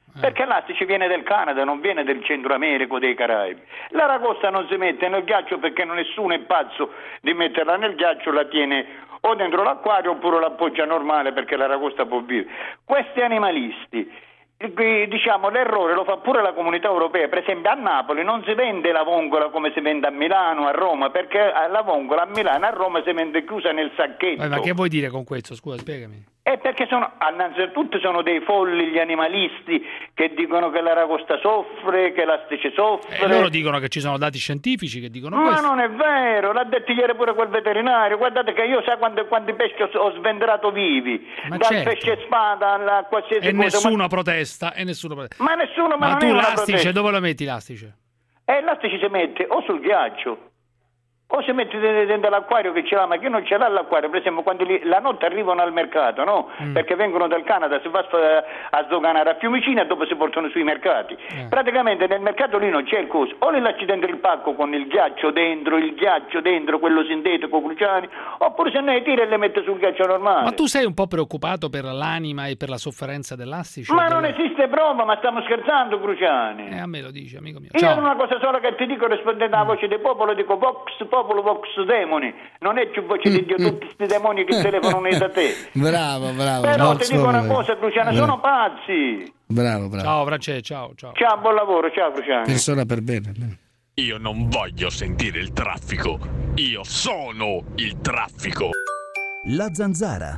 Perché l'astice viene del Canada, non viene del Centro America o dei Caraibi. L'aragosta non si mette nel ghiaccio perché nessuno è pazzo di metterla nel ghiaccio, la tiene o dentro l'acquario oppure l'appoggia normale perché l'aragosta può vivere. Questi animalisti, diciamo, l'errore lo fa pure la comunità europea. Per esempio a Napoli non si vende la vongola come si vende a Milano, a Roma, perché la vongola a Milano, a Roma si vende chiusa nel sacchetto. Ma che vuoi dire con questo? Scusa, spiegami. È perché sono, innanzitutto sono dei folli gli animalisti che dicono che l'aragosta soffre, che l'astice soffre. E loro dicono che ci sono dati scientifici che dicono Ma questo. non è vero, l'ha detto ieri pure quel veterinario. Guardate che io sai quanti, quanti pesci ho, ho sventurato vivi, Ma dal certo. pesce spada alla qualsiasi E cosa. nessuno ma... protesta, e nessuno protesta. ma nessuno, ma, Ma non tu è una l'astice protesta. dove lo metti l'astice? E l'astice si mette o sul ghiaccio o si mette dentro l'acquario che ce l'ha, ma chi non ce l'ha l'acquario, per esempio quando li, la notte arrivano al mercato, no? Mm. Perché vengono dal Canada, si va a sdoganare a Fiumicino e dopo si portano sui mercati. Eh. Praticamente nel mercato lì non c'è il coso, o li lasci dentro il pacco con il ghiaccio dentro, il ghiaccio dentro, quello sintetico, Cruciani, oppure se ne le tira e le mette sul ghiaccio normale. Ma tu sei un po' preoccupato per l'anima e per la sofferenza dell'astice? Ma della... non esiste prova, ma stiamo scherzando, Cruciani. Eh, a me lo dici, amico mio. Io Ciao. una cosa sola che ti dico rispondendo alla voce del popolo, dico vox popolo vox demoni, non è più voce di Dio, tutti questi demoni che telefonano da te. Bravo, bravo. Però Vox ti dico una populi. cosa, Cruciani, Bravo. sono pazzi. Bravo, bravo. Ciao, Francesco, ciao, ciao. Ciao, buon lavoro, ciao Cruciani. Persona per bene. bene. Io non voglio sentire il traffico, io sono il traffico. La Zanzara.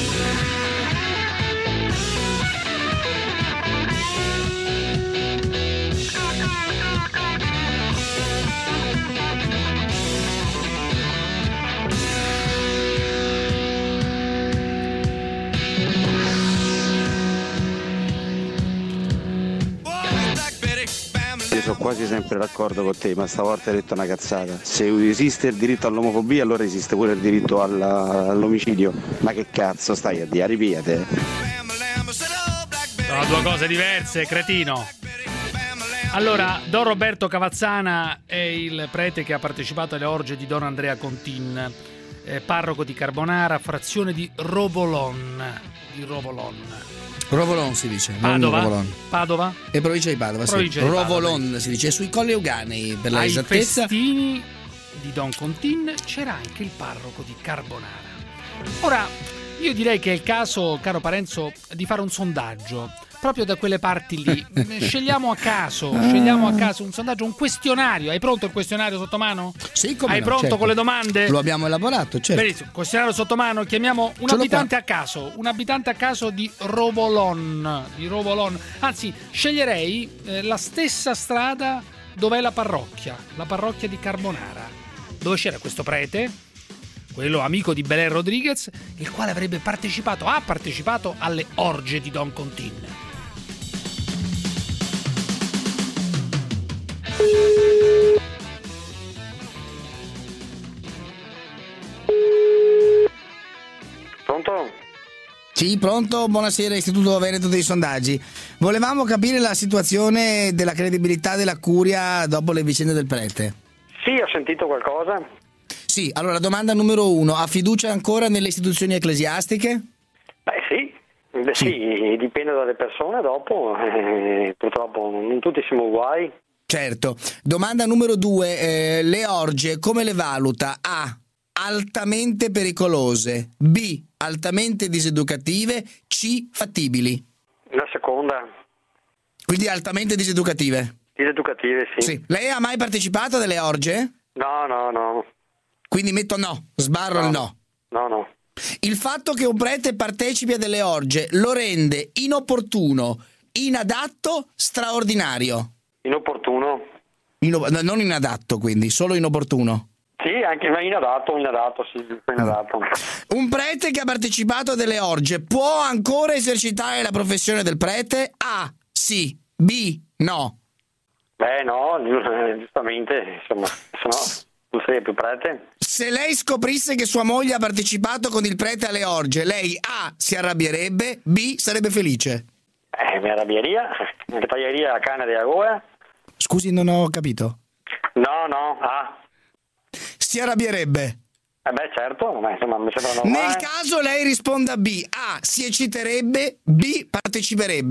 Io sono quasi sempre d'accordo con te, ma stavolta hai detto una cazzata. Se esiste il diritto all'omofobia, allora esiste pure il diritto alla- all'omicidio. Ma che cazzo stai a dire? Ripiete. Sono due cose diverse, cretino. Allora, Don Roberto Cavazzana è il prete che ha partecipato alle orge di Don Andrea Contin, eh, parroco di Carbonara, frazione di Rovolon. Di Rovolon. Rovolon si dice, non Padova? Rovolon. Padova? E provincia di Padova, Provincia sì. di Padova. Rovolon si dice, sui Colli Euganei, per la Ai esattezza. festini di Don Contin c'era anche il parroco di Carbonara. Ora, io direi che è il caso, caro Parenzo, di fare un sondaggio. Proprio da quelle parti lì. Scegliamo a caso, scegliamo a caso un sondaggio, un questionario. Hai pronto il questionario sotto mano? Sì, come Hai no, pronto certo. con le domande? Lo abbiamo elaborato, certo. Benissimo, questionario sotto mano, chiamiamo un Ce l'ho abitante a caso, un abitante a caso di Rovolon, di Rovolon. Anzi, sceglierei eh, la stessa strada dove è la parrocchia, la parrocchia di Carbonara, dove c'era questo prete, quello amico di Belen Rodriguez, il quale avrebbe partecipato, ha partecipato alle orge di Don Contin. Pronto? Sì, pronto? Buonasera, Istituto Veneto dei Sondaggi. Volevamo capire la situazione della credibilità della curia dopo le vicende del prete. Sì, ho sentito qualcosa. Sì, allora domanda numero uno, ha fiducia ancora nelle istituzioni ecclesiastiche? Beh sì, Beh, sì. sì dipende dalle persone dopo, eh, purtroppo non tutti siamo uguali. Certo. Domanda numero due, eh, le orge come le valuta? A. Altamente pericolose. B. Altamente diseducative. C. Fattibili. La seconda. Quindi altamente diseducative. Diseducative, sì. Sì. Lei ha mai partecipato a delle orge? No, no, no. Quindi metto no, sbarro no. il no. No, no. Il fatto che un prete partecipi a delle orge lo rende inopportuno, inadatto, straordinario. Inopportuno. Ino- non inadatto, quindi, solo inopportuno. Sì, anche inadatto, inadatto, sì, inadatto. Un prete che ha partecipato a delle orge può ancora esercitare la professione del prete? A. Sì. B. No. Beh, no, giustamente, insomma, se no non sei più prete. Se lei scoprisse che sua moglie ha partecipato con il prete alle orge, lei A. si arrabbierebbe, B. sarebbe felice. Eh, mi arrabbieria, mi taglieria la canna della gola. Scusi, non ho capito. No, no, ah. Si arrabbierebbe. Eh beh, certo, ma insomma mi sembra normale. Nel caso lei risponda B. A. si ecciterebbe, B. parteciperebbe.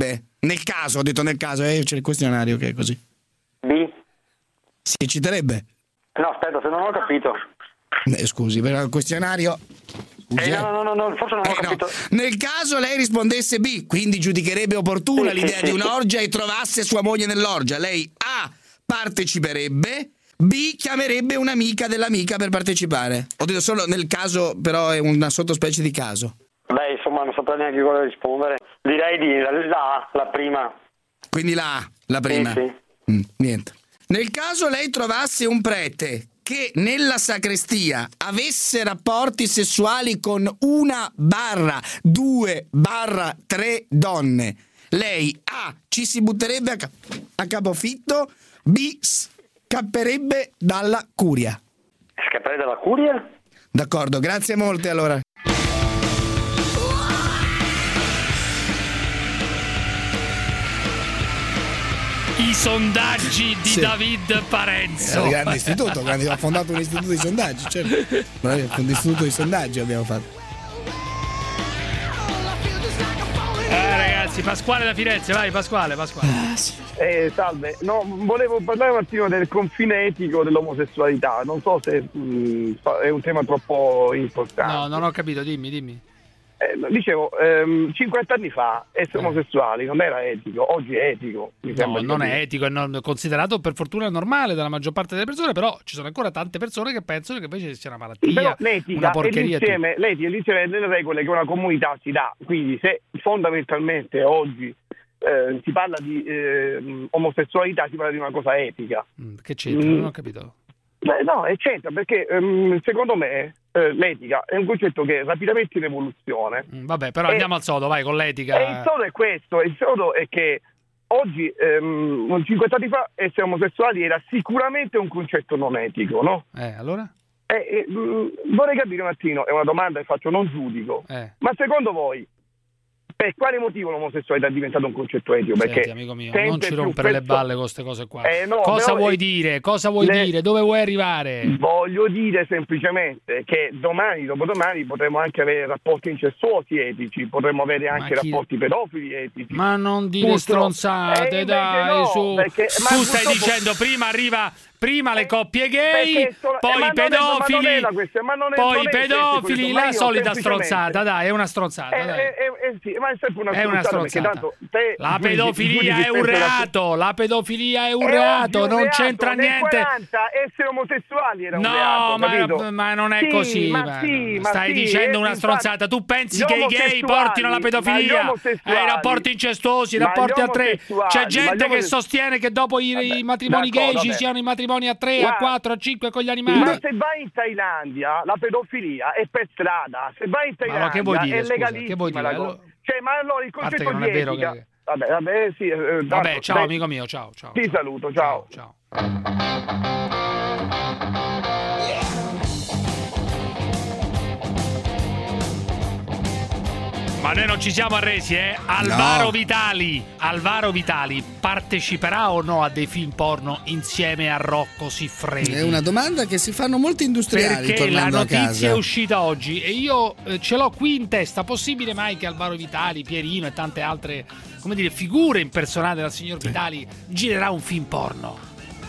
Nel caso, ho detto nel caso, eh, c'è il questionario che è così. B. Si ecciterebbe? No, aspetta, se non ho capito. Eh, scusi, però il questionario... Scusi, Eh, eh. no, no, no, forse non ho Eh, no. capito. Nel caso lei rispondesse B, quindi giudicherebbe opportuna Sì, l'idea sì, di sì, un'orgia e trovasse sua moglie nell'orgia. Lei A, parteciperebbe, B, chiamerebbe un'amica dell'amica per partecipare. Ho detto solo nel caso, però è una sottospecie di caso. Beh, insomma, non saprei neanche cosa rispondere. Direi di la, la, la prima. Quindi la A, la prima. Sì, sì. Mm, niente. Nel caso lei trovasse un prete che nella sacrestia avesse rapporti sessuali con una barra due barra tre donne, lei A, ci si butterebbe a, ca- a capofitto, B, scapperebbe dalla curia. Scappare dalla curia? D'accordo, grazie molte allora. I sondaggi di Sì. David Parenzo. È un grande istituto, grande- ha fondato un istituto di sondaggi, certo. Noi un istituto di sondaggi abbiamo fatto. Eh, ragazzi, Pasquale da Firenze, vai Pasquale, Pasquale. Eh, salve, no, volevo parlare un attimo del confine etico dell'omosessualità. Non so se mh, è un tema troppo importante. No, non ho capito, dimmi, dimmi. Eh, dicevo, ehm, cinquanta anni fa essere omosessuali non era etico, oggi è etico. Mi No, sembra di non è capire. etico, è non- considerato per fortuna normale dalla maggior parte delle persone, però ci sono ancora tante persone che pensano che invece sia una Sì, però malattia, l'etica una è porcheria. l'insieme, l'etica è l'insieme delle regole che una comunità si dà. Quindi se fondamentalmente oggi eh, si parla di eh, omosessualità, si parla di una cosa etica. Mm, Che c'entra? Non ho capito. Beh, no, eccetera, perché ehm, secondo me eh, l'etica è un concetto che è rapidamente in evoluzione. Mm, Vabbè, però E- andiamo al sodo, vai, con l'etica. E il sodo è questo, il sodo è che oggi, ehm, cinquanta anni fa, essere omosessuali era sicuramente un concetto non etico, no? Eh, allora? Eh, eh, mh, vorrei capire un attimo, è una domanda che faccio, non giudico, Eh. ma secondo voi per quale motivo l'omosessualità è diventato un concetto etico? Senti, Perché amico mio, sempre non ci più rompere le perso- balle con queste cose qua. Eh, no, Cosa però, vuoi eh, dire? Cosa vuoi le- dire? Dove vuoi arrivare? Voglio dire semplicemente che domani, dopodomani potremo anche avere rapporti incestuosi etici, potremo avere anche chi- rapporti pedofili etici. Ma non dire Purtroppo- stronzate, Eh, invece dai, no, su. perché- ma Tu stai purtroppo- dicendo prima arriva prima le coppie gay, Perché sono- eh, poi ma i non è- ma non pedofili, è la questione, ma non è- poi non i è semplice pedofili, questo, ma la io solita semplicemente- stronzata, dai, è una stronzata, Eh, dai. eh, eh, eh, sì, ma è sempre una È una stronzata, perché stronzata. tanto te La giudici- pedofilia giudici è un sempre la- reato, la pedofilia è un È reato, oggi un non reato. c'entra Nel niente. quaranta essere omosessuali era un No, reato, ma, capito? ma non è Sì, così. ma ma- sì, ma stai sì, dicendo eh, una infatti, stronzata. Tu pensi gli che i gay omosessuali- portino alla ma gli pedofilia, omosessuali- ai rapporti incestuosi, ma rapporti gli a tre? omosessuali- C'è ma gli gente che omosessuali- sostiene che dopo i, i matrimoni d'accordo, gay ci vabbè. siano i matrimoni a tre, a Guarda, quattro, a cinque con gli Ma animali. se vai in Thailandia la pedofilia è per strada, se vai in Ma Thailandia che vuoi dire, è scusa? legalissima Che vuoi dire? la cosa. Allora- Cioè, ma allora il parte concetto che non di è vero etica... che- Vabbè, vabbè, sì, eh, Vabbè, tanto, ciao dai. amico mio, ciao, ciao. Ti saluto, ciao. Ciao. Ma noi non ci siamo arresi, eh? Alvaro No. Vitali, Alvaro Vitali parteciperà o no a dei film porno insieme a Rocco Siffredi? È una domanda che si fanno molti industriali Perché la tornando a notizia casa. è uscita oggi e io eh, ce l'ho qui in testa. Possibile mai che Alvaro Vitali, Pierino e tante altre, come dire, figure impersonate dal signor Vitali girerà un film porno?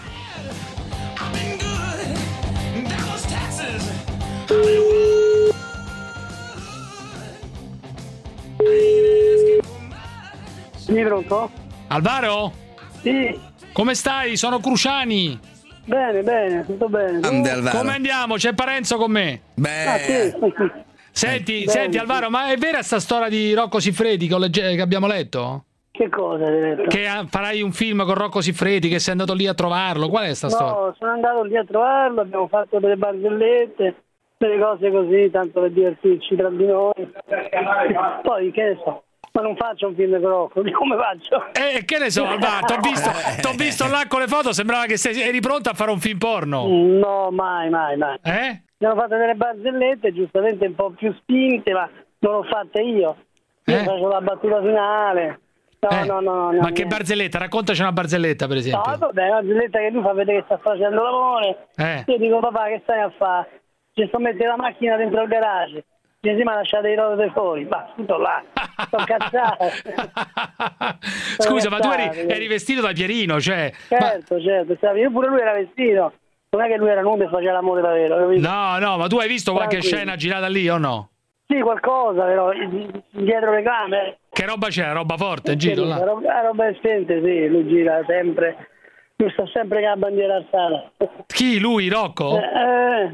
Sì, pronto? Alvaro? Sì. Come stai? Sono Cruciani. Bene, bene, tutto bene. Ande, Alvaro. Come andiamo? C'è Parenzo con me. Beh, Ah, sì. Senti, Bene, senti sì. Alvaro, ma è vera sta storia di Rocco Siffredi che, ho legge- che abbiamo letto? Che cosa hai detto? Che ah, farai un film con Rocco Siffredi, che sei andato lì a trovarlo. Qual è sta storia? No, sono andato lì a trovarlo, abbiamo fatto delle barzellette, delle cose così, tanto per divertirci tra di noi. Poi, che ne so, ma non faccio un film con Rocco, come faccio? Eh, che ne so, Alvaro, t'ho visto, t'ho visto là con le foto, sembrava che sei, eri pronto a fare un film porno. No, mai, mai, mai. Eh? Abbiamo fatto delle barzellette, giustamente un po' più spinte, ma non l'ho fatte io. Io Eh? faccio la battuta finale. No, Eh, no, no, no. Ma no, che niente. barzelletta? Raccontaci una barzelletta, per esempio. No, vabbè, una barzelletta che lui fa vedere che sta facendo l'amore. Eh. Io dico, papà, che stai a fare? Ci sto mettendo la macchina dentro il garage. Dice, sì, ma lasciate i rode fuori, ma tutto là, sono cazzato. Scusa, ma tu eri, eri vestito da Pierino, cioè... Certo, ma... certo, stavi, io pure lui era vestito, non è che lui era nudo e faceva l'amore davvero, capito? No, no, ma tu hai visto qualche Tranquillo. scena girata lì o no? Sì, qualcosa, però, dietro le camere. Che roba c'è? Roba forte, giro là? La roba, la roba è sì, lui gira sempre... Io sto sempre con la bandiera alzata. Chi? Lui, Rocco? Eh,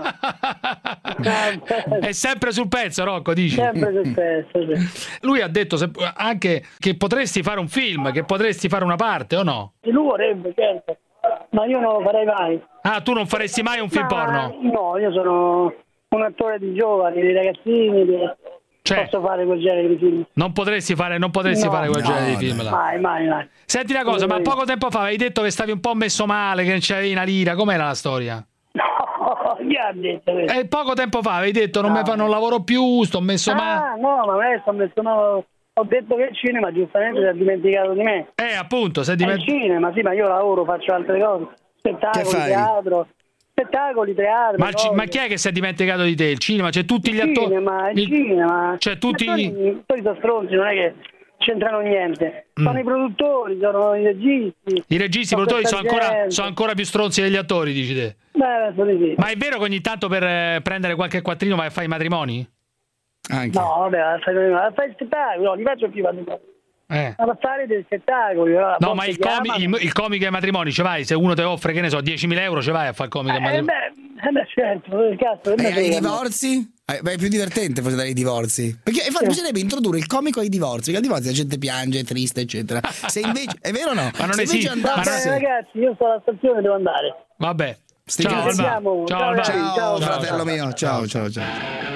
eh. È sempre sul pezzo, Rocco, dici? Sempre sul pezzo, sì. Lui ha detto se- anche che potresti fare un film, che potresti fare una parte, o no? Lui vorrebbe, certo. Ma io non lo farei mai. Ah, tu non faresti mai un film Ma, porno? No, io sono un attore di giovani, di ragazzini, di... Cioè, posso fare quel genere di film. Non potresti fare, non potresti No, fare quel no, genere di film là. Mai, mai, mai. Senti una cosa, ma poco tempo fa avevi detto che stavi un po' messo male, che non c'avevi una lira, com'era la storia? No, chi ha detto questo? E poco tempo fa avevi detto non, No. mi fa, non lavoro più, sto messo male. Ah, no, ma adesso ho messo male. Ho detto che il cinema giustamente si è dimenticato di me. Eh, appunto, sei È il dimenticato. cinema, sì, ma io lavoro, faccio altre cose. Spettacoli, Che fai? teatro. Spettacoli, teatro. Ma, il ci- cose. ma chi è che si è dimenticato di te? Il cinema? C'è tutti gli Il attori. cinema, il cinema. Cioè tutti Gli attori, gli attori sono stronzi, non è che c'entrano niente. Sono i produttori, sono i registi. I registi, i sono produttori sono questa ancora, gente. sono ancora più stronzi degli attori, dici te. Beh, penso di sì. Ma è vero che ogni tanto per eh, prendere qualche quattrino vai a fare i matrimoni? Anche. No, vabbè, a fare, a fare spettacoli, no, li faccio più a Eh. a fare dei spettacoli. No, No, ma il, comi- il, il comico ai matrimoni ci vai, se uno ti offre, che ne so, diecimila euro ci vai a fare il comico ai Eh, matrimoni. beh, eh, beh, certo, che cazzo, che E me ai frega, divorzi? Eh, beh, è più divertente forse dai divorzi. Perché infatti bisognerebbe introdurre il comico ai divorzi, perché ai divorzi la gente piange, è triste, eccetera. Se invece è vero o no? Ma non Se invece esiste, ma andasse- Eh, ragazzi, io sto alla stazione, devo andare. Vabbè. Sti Ciao, cazzi. Alba. Sentiamo. Ciao, Ciao, Alba. ragazzi. Ciao, Ciao, fratello ciao. mio, ciao, ciao, ciao.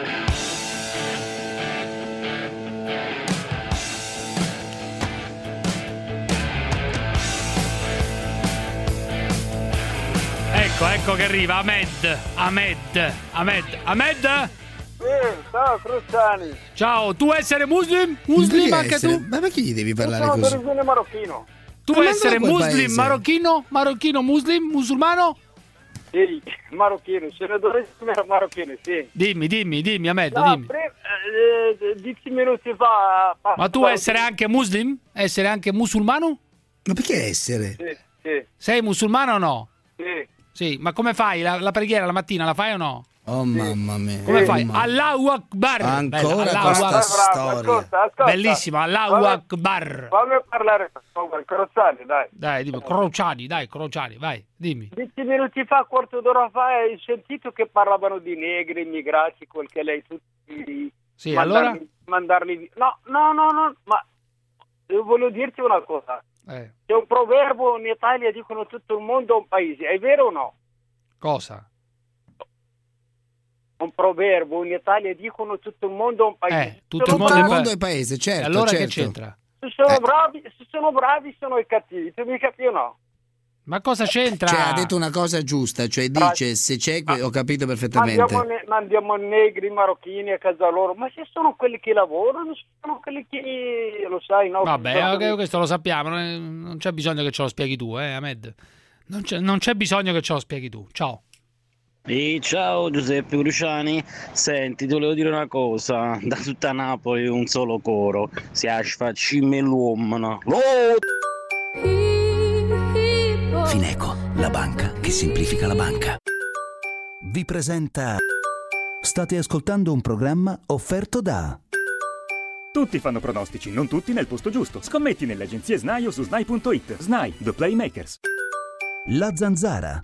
Ecco, ecco che arriva Ahmed. Ahmed. Ahmed. Ahmed? Sì, ciao Cruciani. Ciao, tu essere muslim? Muslim Perché anche essere- tu? Ma perché gli devi Io parlare sono così? d'origine marocchino. Tu Ma essere manda da quel muslim, paese. marocchino? Marocchino, muslim, musulmano? Sì, marocchino, sono d'origine marocchino, sì. Dimmi, dimmi, dimmi, Ahmed, No, dimmi. pre- eh, dieci minuti fa... fa- Ma tu fa- essere anche muslim? Essere anche musulmano? Ma perché essere? Sì, sì, Sei musulmano o no? sì. Sì, ma come fai? La, la preghiera la mattina la fai o no? Oh mamma mia. Come Oh, fai? mamma. Allahu Akbar. Ancora Bella, questa Allahu Akbar. storia. Ascolta, ascolta. Bellissimo, Allahu Fammi- Akbar. Fammi parlare con il Cruciani, dai. Dai, dimmi, Crociani, dai, Crociani, vai, dimmi. Dieci minuti fa, quarto d'ora fa, hai sentito che parlavano di negri, immigrati, quel che lei tutti... Sì, mandarli, allora? mandarli vi- No, no, no, no, ma io voglio dirti una cosa. Eh, C'è un proverbio in Italia, dicono tutto il mondo è un paese, è vero o no? cosa? Un proverbio in Italia dicono tutto il mondo è un paese. Eh, tutto il Sono mondo Tutto il è bravi, mondo è paese, certo, E allora che certo. c'entra? se sono Eh. bravi, se sono bravi sono i cattivi, tu mi capi o no? Ma cosa c'entra? Cioè, ha detto una cosa giusta, cioè dice se c'è, que- ho capito perfettamente. Mandiamo, ne- mandiamo negri, marocchini a casa loro, ma se sono quelli che lavorano, sono quelli che lo sai, no? Vabbè, Sono ok, quelli- questo lo sappiamo, non, è- non c'è bisogno che ce lo spieghi tu, eh, Ahmed. Non c'è, non c'è bisogno che ce lo spieghi tu. Ciao. E ciao Giuseppe Cruciani, senti ti volevo dire una cosa, da tutta Napoli un solo coro, si asfa cimelluomno. Fineco, la banca che semplifica la banca. Vi presenta. State ascoltando un programma offerto da. Tutti fanno pronostici, non tutti nel posto giusto. Scommetti nelle agenzie SNAI o su snai punto it. SNAI, The Playmakers. La Zanzara.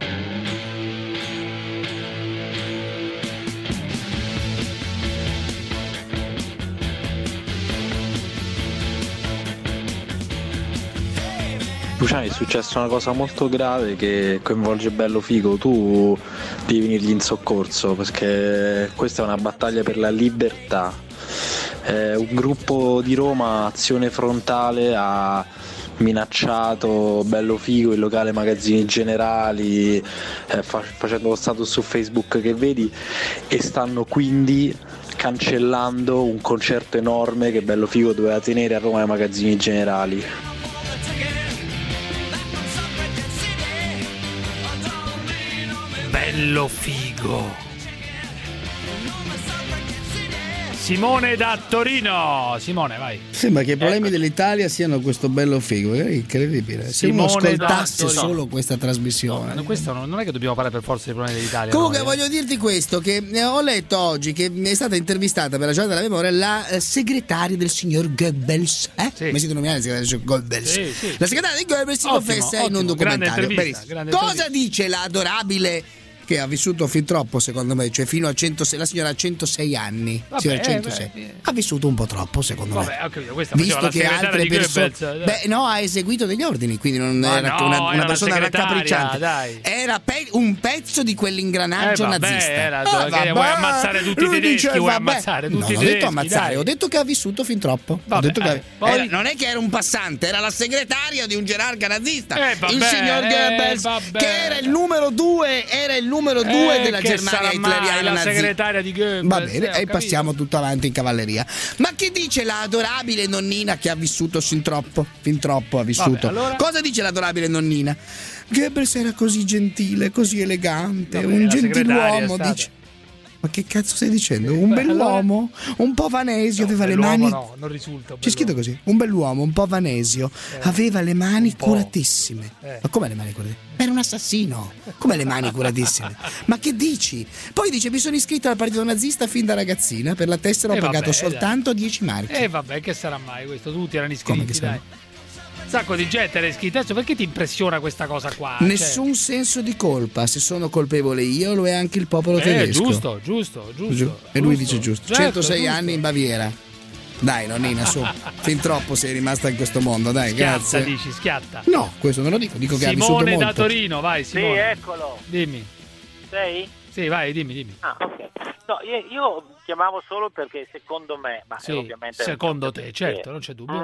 Luciani, è successa una cosa molto grave che coinvolge Bello Figo, tu devi venirgli in soccorso perché questa è una battaglia per la libertà. Eh, un gruppo di Roma, Azione Frontale, ha minacciato Bello Figo, il locale Magazzini Generali, eh, fa- facendo lo status su Facebook che vedi, e stanno quindi cancellando un concerto enorme che Bello Figo doveva tenere a Roma ai Magazzini Generali. Bello Figo. Simone da Torino. Simone, vai. Sembra che i problemi dell'Italia siano questo bello figo, è incredibile. Se uno Simone ascoltasse da Torino. solo questa trasmissione. No, questo non, non è che dobbiamo parlare per forza dei problemi dell'Italia. Comunque no, voglio dirti questo, che eh, ho letto oggi che è stata intervistata per la giornata della memoria la eh, segretaria del signor Goebbels, eh? Sì. Mi sento nominare il segretario del signor Goebbels. Sì, sì. La segretaria di Goebbels si Ottimo, confessa in ottimo. un Grande documentario. intervista, Benissimo. grande Cosa intervista. dice l'adorabile che ha vissuto fin troppo, secondo me, cioè fino a centosei, la signora ha centosei anni, Vabbè, signora eh, centosei. beh, Ha vissuto un po' troppo, secondo Vabbè, me. ho capito, questa Visto faceva la che segretaria altre di persone, Goebbels, dai. beh, no, ha eseguito degli ordini, quindi non Ma era no, una, era una una persona segretaria, raccapricciante. dai. Era pe- un pezzo di quell'ingranaggio Eh, vabbè, nazista. era- Eh, che vabbè. vuoi ammazzare tutti i Lui tedeschi, dice, vuoi vabbè. ammazzare tutti No, i non ho detto tedeschi, ammazzare, dai. ho detto che ha vissuto fin troppo. Ho Vabbè, detto che- eh, poi- era- non è che era un passante, era la segretaria di un gerarca nazista, Eh, vabbè, il signor eh, Goebbels, vabbè. che era il numero due, era il numero due Eh, della che Germania sarà mai hitleriana la nazista. segretaria di Goebbels. Va bene, eh, ho e capito. passiamo tutto avanti in cavalleria. Ma che dice la adorabile nonnina che ha vissuto fin troppo? Fin troppo ha vissuto. Vabbè, allora? Cosa dice l'adorabile nonnina? Goebbels era così gentile, così elegante, Vabbè, un la segretaria gentiluomo, è stata. dice. Ma che cazzo stai dicendo? Un Beh, bell'uomo, un po' vanesio, aveva le Bell'uomo mani. no, non risulta. C'è scritto così, un bell'uomo, un po' vanesio, aveva le mani curatissime. Eh. Ma come le mani curatissime? Era un assassino. Come le mani curatissime? Ma che dici? Poi dice, mi sono iscritto al partito nazista fin da ragazzina, per la tessera ho Eh, pagato vabbè, soltanto dieci marchi. E eh, vabbè, che sarà mai questo? Tutti erano iscritti, Come che sarà? dai. Un sacco di gente era iscritta. Adesso perché ti impressiona questa cosa qua? Cioè- Nessun senso di colpa, se sono colpevole io lo è anche il popolo Eh, tedesco. giusto, giusto, giusto. Giu- E lui giusto. dice giusto. Certo, centosei giusto. anni in Baviera. Dai, nonnina, su. Fin troppo sei rimasta in questo mondo, dai, Schiatta, grazie. dici, schiatta. No, questo non lo dico, dico che ha vissuto Simone molto. da Torino, vai Sì, Simone. eccolo. Dimmi. Sei? Sì, vai, dimmi, dimmi. Ah, ok. No, io, io chiamavo solo perché secondo me, ma Sì, ovviamente... secondo te, certo, non c'è dubbio. Mm.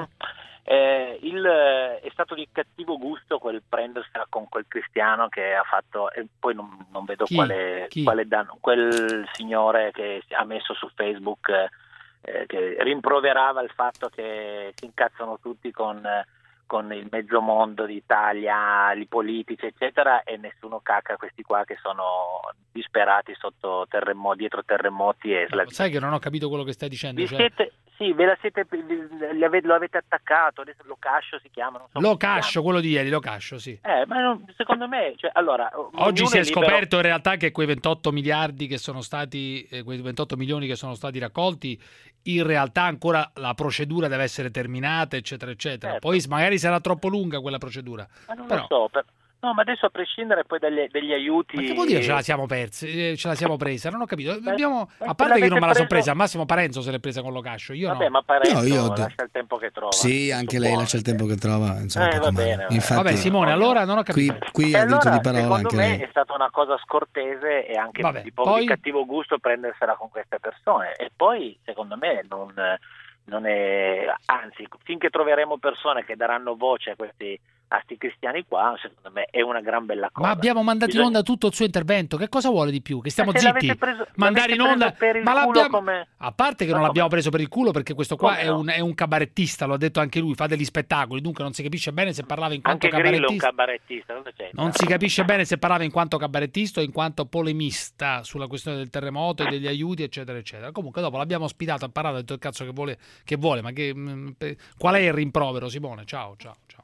Eh, il, eh, è stato di cattivo gusto quel prendersela con quel cristiano che ha fatto, e poi non, non vedo Chi? quale, Chi? quale danno, quel signore che ha messo su Facebook eh, che rimproverava il fatto che si incazzano tutti con, eh, con il mezzo mondo d'Italia, i politici eccetera, e nessuno cacca questi qua che sono disperati sotto terremoti, dietro terremoti e slavi. Sai che non ho capito quello che stai dicendo. Vi Cioè, siete, sì, ve la siete, vi- li ave- lo avete attaccato, adesso lo cascio si chiama. Non so lo come si cascio, quello di ieri, lo cascio, sì. chiama. Eh, ma non- secondo me, cioè, allora, Oggi ognuno si è libero- scoperto in realtà che quei ventotto miliardi che sono stati, eh, quei ventotto milioni che sono stati raccolti, in realtà ancora la procedura deve essere terminata, eccetera, eccetera. Certo. Poi magari sarà troppo lunga quella procedura. Ma non Però, lo so, per- no, ma adesso a prescindere poi dagli, dagli aiuti... ma che vuol dire ce la siamo persi, eh, ce la siamo presa? Non ho capito. Abbiamo, ma a parte che io non me la sono l'avete presa, al massimo Parenzo se l'è presa con lo cascio, io Vabbè, no. ma Parenzo No, io- lascia il tempo che trova. Sì, anche lei lascia il tempo che trova. Insomma, Eh, poco va male. bene, va Infatti, Vabbè, Simone, allora non ho capito. Qui, qui E ha diritto allora, di parola secondo anche me lei. è stata una cosa scortese e anche Vabbè, di, po- poi- di cattivo gusto prendersela con queste persone. E poi, secondo me, non, non è... Anzi, finché troveremo persone che daranno voce a questi a sti cristiani qua, secondo me è una gran bella cosa. Ma abbiamo mandato Bisogna- in onda tutto il suo intervento. Che cosa vuole di più? Che stiamo Ma se l'avete zitti? preso- Mandare in l'avete onda. preso per il Ma culo l'abbiamo. come- A parte che Ma non come? l'abbiamo preso per il culo, perché questo qua Come è, no? un, è un cabarettista, lo ha detto anche lui, fa degli spettacoli, dunque non si capisce bene se parlava in quanto Anche Grillo è un cabarettista. cabarettista, cosa c'entra? Non si capisce bene se parlava in quanto cabarettista o in quanto polemista sulla questione del terremoto e degli aiuti, eccetera, eccetera. Comunque, dopo l'abbiamo ospitato, ha parlato, ha detto il cazzo che vuole, che vuole ma che, mh, pe- qual è il rimprovero, Simone? Ciao, ciao, ciao.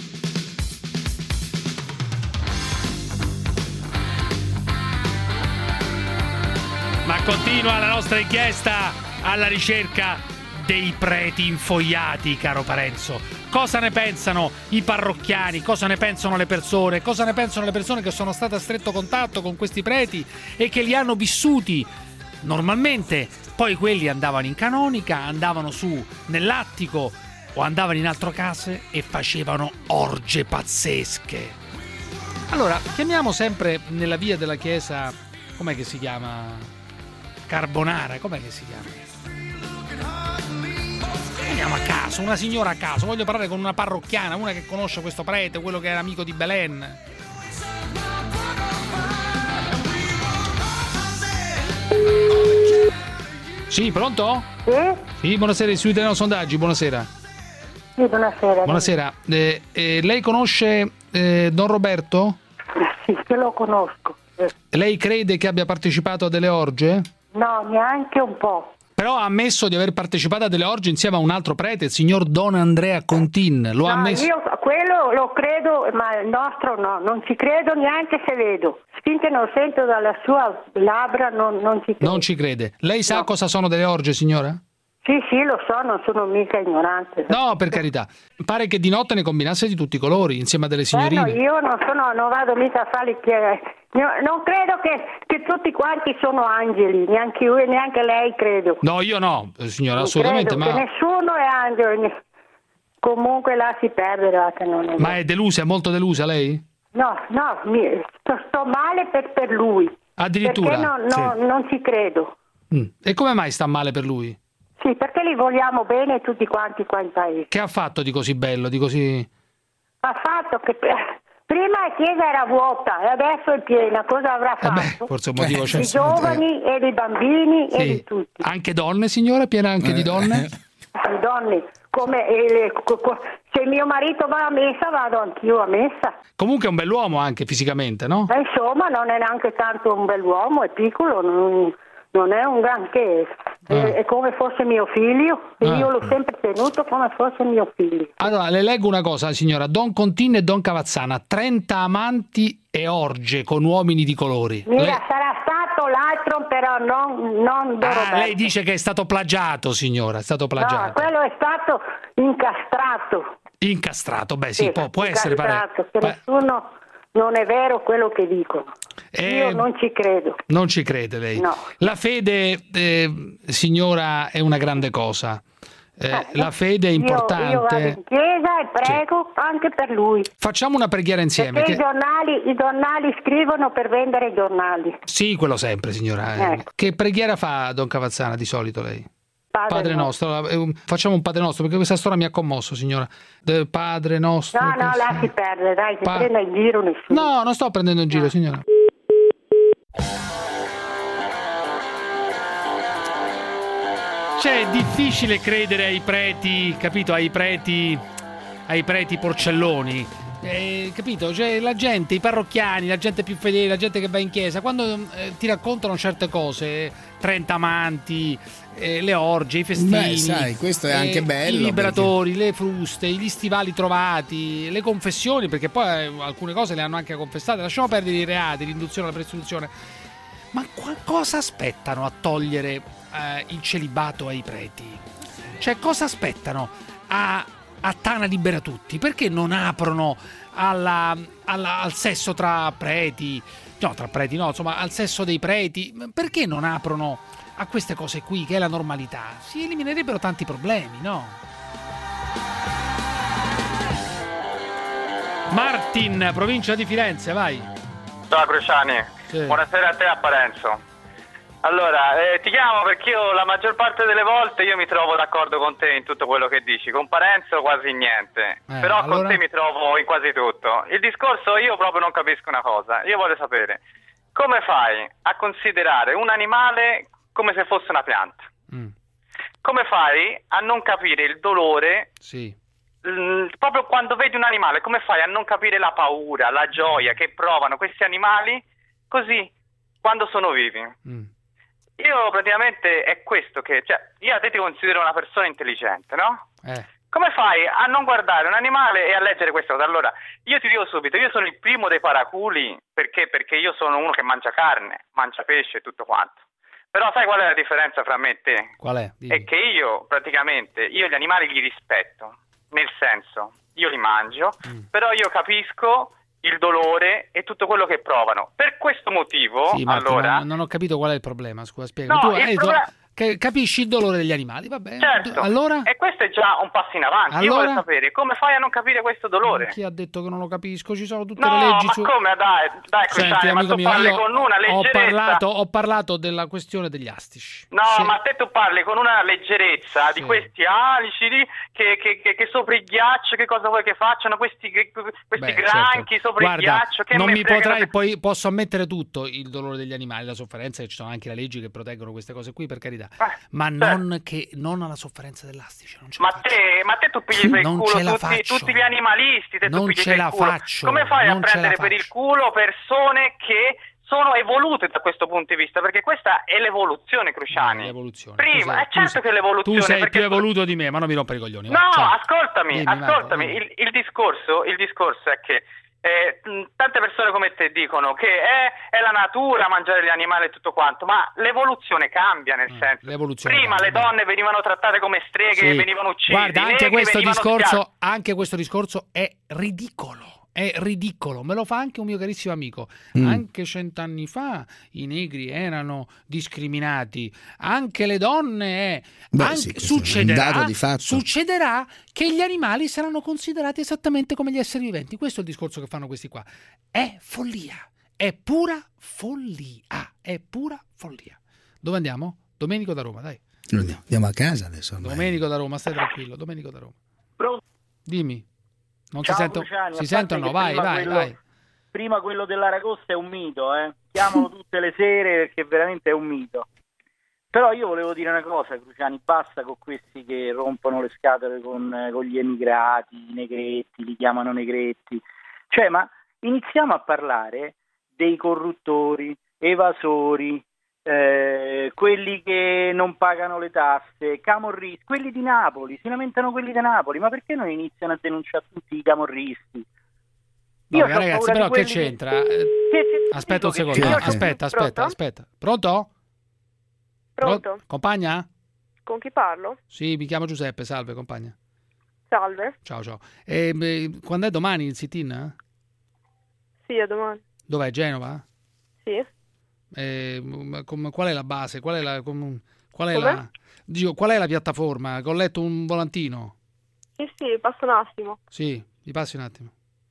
Ma continua la nostra inchiesta alla ricerca dei preti infoiati, caro Parenzo. Cosa ne pensano i parrocchiani? Cosa ne pensano le persone? Cosa ne pensano le persone che sono state a stretto contatto con questi preti e che li hanno vissuti normalmente? Poi quelli andavano in canonica, andavano su nell'attico o andavano in altre case e facevano orge pazzesche. Allora, chiamiamo sempre nella via della chiesa, com'è che si chiama? Carbonara, com'è che si chiama? Andiamo a caso, una signora a caso. Voglio parlare con una parrocchiana, una che conosce questo prete, quello che era amico di Belen. Sì, pronto? Sì? Sì, buonasera, Istituto Italiano Sondaggi, buonasera. Sì, buonasera. Buonasera, eh, eh, lei conosce eh, Don Roberto? Sì, che lo conosco. Eh, Lei crede che abbia partecipato a delle orge? No, neanche un po'. Però ha ammesso di aver partecipato a delle orge insieme a un altro prete, il signor Don Andrea Contin. Lo ha No, ammesso? io quello lo credo, ma il nostro no, non ci credo neanche se vedo. Finché non sento dalla sua labbra non, non ci credo. Non ci crede. Lei sa No. cosa sono delle orge, signora? Sì, sì, lo so, non sono mica ignorante. No, per carità. Pare che di notte ne combinasse di tutti i colori, insieme a delle signorine. Bueno, io non sono, non vado mica a fare che non credo che, che tutti quanti sono angeli, neanche io e neanche lei credo. No, io no, signora, Non assolutamente. credo Ma, che nessuno è angelo. ne- Comunque lasci perdere, va, che non è ma è delusa, è molto delusa lei? No, no, mi, sto, sto male per, per lui. Addirittura? Perché no, no, Sì. non ci credo. Mm. E come mai sta male per lui? Sì, perché li vogliamo bene tutti quanti qua in paese. Che ha fatto di così bello, di così... Ha fatto che pre- prima la chiesa era vuota e adesso è piena. Cosa avrà Eh beh, fatto? forse un motivo c'è. I giovani e i bambini e Sì. di tutti. Anche donne, signora? Piena anche di donne? Le donne, come e le- co- co- se mio marito va a messa vado anch'io a messa. Comunque è un bell'uomo anche fisicamente, no? E insomma non è neanche tanto un bell'uomo, è piccolo, non, non è un granché. È, è come fosse mio figlio, e Ah. io l'ho sempre tenuto come fosse mio figlio. Allora, le leggo una cosa, signora. Don Contin e Don Cavazzana, trenta amanti e orge con uomini di colori. Mira, Lei- sarà stato l'altro, però non, non Don Ah, Roberto. lei dice che è stato plagiato, signora, è stato No, plagiato. quello è stato incastrato. Incastrato, beh sì, Sì, può, può essere pare... incastrato, che nessuno non è vero quello che dicono. Eh, Io non ci credo. Non ci crede lei. No. La fede, eh, signora, è una grande cosa. Eh, Eh, la fede è io- Io, vado importante. in chiesa e prego anche per lui. Facciamo una preghiera insieme. Perché che- i, giornali, i giornali scrivono per vendere i giornali. Sì, quello sempre, signora. eh. Ecco. Che preghiera fa Don Cavazzana di solito lei? Padre Padre nostro. nostro. Eh, un- Facciamo un Padre nostro, perché questa storia mi ha commosso, signora. De- Padre nostro. No, no, che- lasci perdere, dai, che Pa- prenda in giro nessuno. No, non sto prendendo in giro, signora. Cioè, è difficile credere ai preti, capito? Ai preti, ai preti porcelloni. Eh, capito? Cioè, la gente, i parrocchiani, la gente più fedele, la gente che va in chiesa, quando eh, ti raccontano certe cose, trenta amanti, eh, le orge, i festini, Beh, sai, questo è anche bello, i liberatori, le fruste, gli stivali trovati, le confessioni, perché poi eh, alcune cose le hanno anche confessate. Lasciamo perdere i reati, l'induzione alla presunzione. Ma qua- cosa aspettano a togliere eh, il celibato ai preti? Cioè, cosa aspettano a, a Tana libera tutti? Perché non aprono alla, alla- al sesso tra preti? No, tra preti no, insomma, al sesso dei preti. Perché non aprono a queste cose qui, che è la normalità? Si eliminerebbero tanti problemi, no? Martin, provincia di Firenze, vai. Ciao Cruciani, Sì. buonasera a te e a Parenzo. Allora, eh, ti chiamo perché io la maggior parte delle volte io mi trovo d'accordo con te in tutto quello che dici, con Parenzo quasi niente, Eh, però allora? con te mi trovo in quasi tutto. Il discorso io proprio non capisco una cosa, io voglio sapere come fai a considerare un animale come se fosse una pianta? Mm. Come fai a non capire il dolore? Sì. Mm, proprio quando vedi un animale, come fai a non capire la paura, la gioia che provano questi animali così quando sono vivi? Mm. Io praticamente è questo che, cioè, io a te ti considero una persona intelligente, no? Eh. Come fai a non guardare un animale e a leggere questa cosa? Allora, io ti dico subito, io sono il primo dei paraculi, perché? Perché io sono uno che mangia carne, mangia pesce e tutto quanto. Però sai qual è la differenza fra me e te? Qual è? Dimmi. È che io praticamente, io gli animali li rispetto, nel senso, io li mangio, Mm. però io capisco il dolore e tutto quello che provano. Per questo motivo, Sì, Martin, allora... non, non ho capito qual è il problema, scusa, spiega. No, tu il hai detto problema- che capisci il dolore degli animali, va bene. Certo, Allora? e questo è già un passo in avanti. Io Allora? voglio sapere come fai a non capire questo dolore. Chi ha detto che non lo capisco? Ci sono tutte No, le leggi ma su... come? Dai, dai, Senti, Cruciani, ma amico tu mio, parli io con una ho leggerezza. parlato, ho parlato della questione degli astici. No, Sì. ma te tu parli con una leggerezza di Sì. questi alici lì, che, che, che, che sopra il ghiaccio, che cosa vuoi che facciano? Questi, che- questi Beh, granchi certo. sopra Guarda, il ghiaccio. Che non me mi fregano- potrai, poi posso ammettere tutto, il dolore degli animali, la sofferenza, e ci sono anche le leggi che proteggono queste cose qui, per carità. ma non, che, non alla sofferenza dell'astice. Non ce la Ma te, ma te tu pigli per il Non culo ce la tutti, faccio. tutti gli animalisti, te tu Non pigli ce per la il culo. faccio, Come fai a non ce la prendere per il faccio. culo persone che sono evolute da questo punto di vista, perché questa è l'evoluzione, Cruciani. L'evoluzione. Prima, sei, è certo sei, che è l'evoluzione. Tu sei perché... più evoluto di me, ma non mi rompere i coglioni. No, Ciao. ascoltami, Dimmi, ascoltami. vai, il, il, discorso, il discorso è che eh, tante persone come te dicono che è, è la natura mangiare gli animali e tutto quanto, ma l'evoluzione cambia, nel Ah, senso. l'evoluzione Prima cambia, le donne venivano trattate come streghe, Sì. venivano uccise. Guarda, i anche negri questo venivano discorso, schiavi. anche questo discorso è ridicolo. È ridicolo, me lo fa anche un mio carissimo amico. Mm. Anche cent'anni fa i negri erano discriminati, anche le donne. Beh, anche- sì, questo è un succederà, dato di fatto. succederà che gli animali saranno considerati esattamente come gli esseri viventi. Questo è il discorso che fanno questi qua. È follia, è pura follia, è pura follia. Dove andiamo? Domenico da Roma, dai. Andiamo, andiamo a casa adesso. ormai. Domenico da Roma, stai tranquillo. Domenico da Roma. Pronto? Dimmi. Non Ciao, si sentono? Cruciani, Si a sentono? parte che Vai, prima vai, quello- vai. Prima quello dell'Aragosta è un mito, eh. Chiamalo tutte le sere perché veramente è un mito. Però io volevo dire una cosa, Cruciani, basta con questi che rompono le scatole con, eh, con gli emigrati, i negretti, li chiamano negretti. Cioè, ma iniziamo a parlare dei corruttori, evasori, eh, quelli che non pagano le tasse, camorristi, quelli di Napoli, si lamentano quelli di Napoli, ma perché non iniziano a denunciare tutti i camorristi? No, Io ma c'ho ragazzi, paura però di che quelli c'entra? che- Eh, che- che- Aspetta un dico che secondo, io eh, c'ho- aspetta, aspetta, Pronto? aspetta. Pronto? Pronto? Pro- Compagna? Con chi parlo? Sì, mi chiamo Giuseppe, salve compagna. Salve. Ciao, ciao. E, beh, quando è domani il sit-in? eh? Sì, a domani. Dov'è? Genova? Sì. E, m- com- qual è la base? Qual è la, com- qual è Come? la, dico, qual è la piattaforma? Che ho letto un volantino. Sì, sì, passa un attimo. Sì, mi passi un attimo.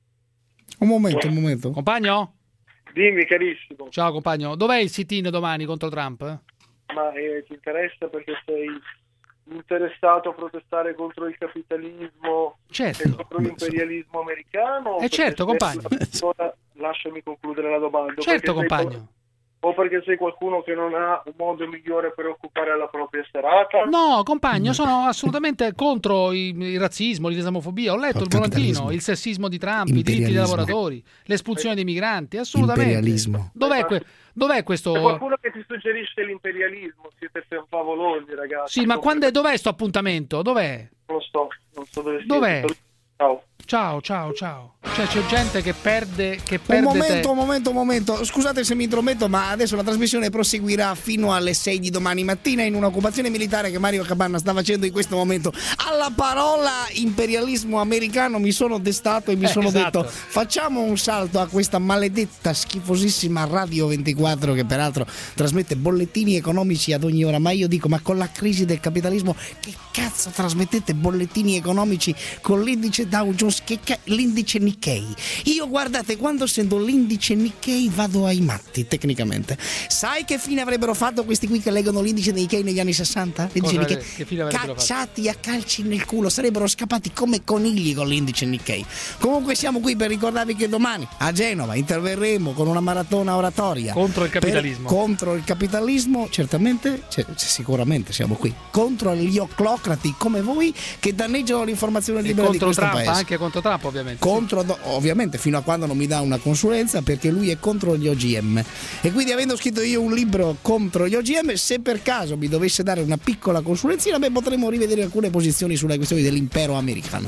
Un momento, un momento. Compagno? Dimmi carissimo, Ciao compagno. Dov'è il sit-in domani contro Trump? ma eh, ti interessa perché sei interessato a protestare contro il capitalismo Certo. e contro l'imperialismo americano? o Eh, perché certo, sei compagno. una persona- lasciami concludere la domanda. Certo, Perché sei- compagno. o perché sei qualcuno che non ha un modo migliore per occupare la propria serata? No, compagno, sono assolutamente contro il, il razzismo, l'islamofobia. Ho letto il volantino, capitalismo. il sessismo di Trump, i diritti dei Imperialismo. lavoratori, l'espulsione dei migranti, assolutamente. Imperialismo. Dov'è, que- dov'è questo... C'è qualcuno che ti suggerisce l'imperialismo, siete favolosi ragazzi. Sì, ma Non- quando è, dov'è sto appuntamento? Dov'è? Non lo so, non so dove siete. Dov'è? Ciao. Ciao, ciao, ciao. Cioè c'è gente che perde, che Un perde momento, te- un momento, un momento. Scusate se mi intrometto, ma adesso la trasmissione proseguirà fino alle sei di domani mattina in un'occupazione militare che Mario Capanna sta facendo in questo momento. Alla parola imperialismo americano mi sono destato e mi Eh, sono esatto. detto facciamo un salto a questa maledetta schifosissima Radio ventiquattro che peraltro trasmette bollettini economici ad ogni ora. Ma io dico, ma con la crisi del capitalismo che cazzo trasmettete bollettini economici con l'indice Dow Jones, che ca- l'indice Nikkei? Io guardate, quando sento l'indice Nikkei vado ai matti tecnicamente. Sai che fine avrebbero fatto questi qui che leggono l'indice Nikkei negli anni sessanta? L'indice Cosa- Nikkei? che fine avrebbero fatto? Cacciati a calci nel culo, sarebbero scappati come conigli con l'indice Nikkei. Comunque siamo qui per ricordarvi che domani a Genova interverremo con una maratona oratoria Contro il per- capitalismo. contro il capitalismo, certamente, cioè, sicuramente siamo qui contro gli oclocrati come voi che danneggiano l'informazione E libera di contro questo Trump, paese. anche contro Trump ovviamente. Contro, do- ovviamente fino a quando non mi dà una consulenza, perché lui è contro gli O G M. E quindi, avendo scritto io un libro contro gli O G M, se per caso mi dovesse dare una piccola consulenzina, beh, potremmo rivedere alcune posizioni sulle questioni dell'impero americano.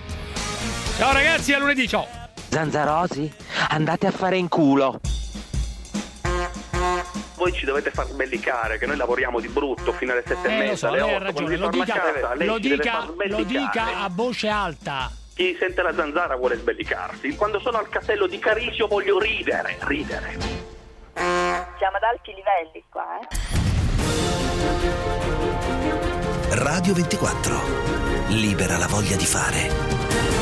Ciao ragazzi, a lunedì, ciao. Zanzarosi, andate a fare in culo. Voi ci dovete far sbellicare, che noi lavoriamo di brutto fino alle sette Eh, e lo mezza, so, alle lei ha otto. Quando ragione, vi lo torna a dica, casa, lei lo ci deve dica, far lo sbellicare. dica a voce alta. Chi sente la zanzara vuole sbellicarsi. Quando sono al castello di Carisio voglio ridere, ridere. Siamo ad alti livelli qua, eh? Radio ventiquattro. Libera la voglia di fare.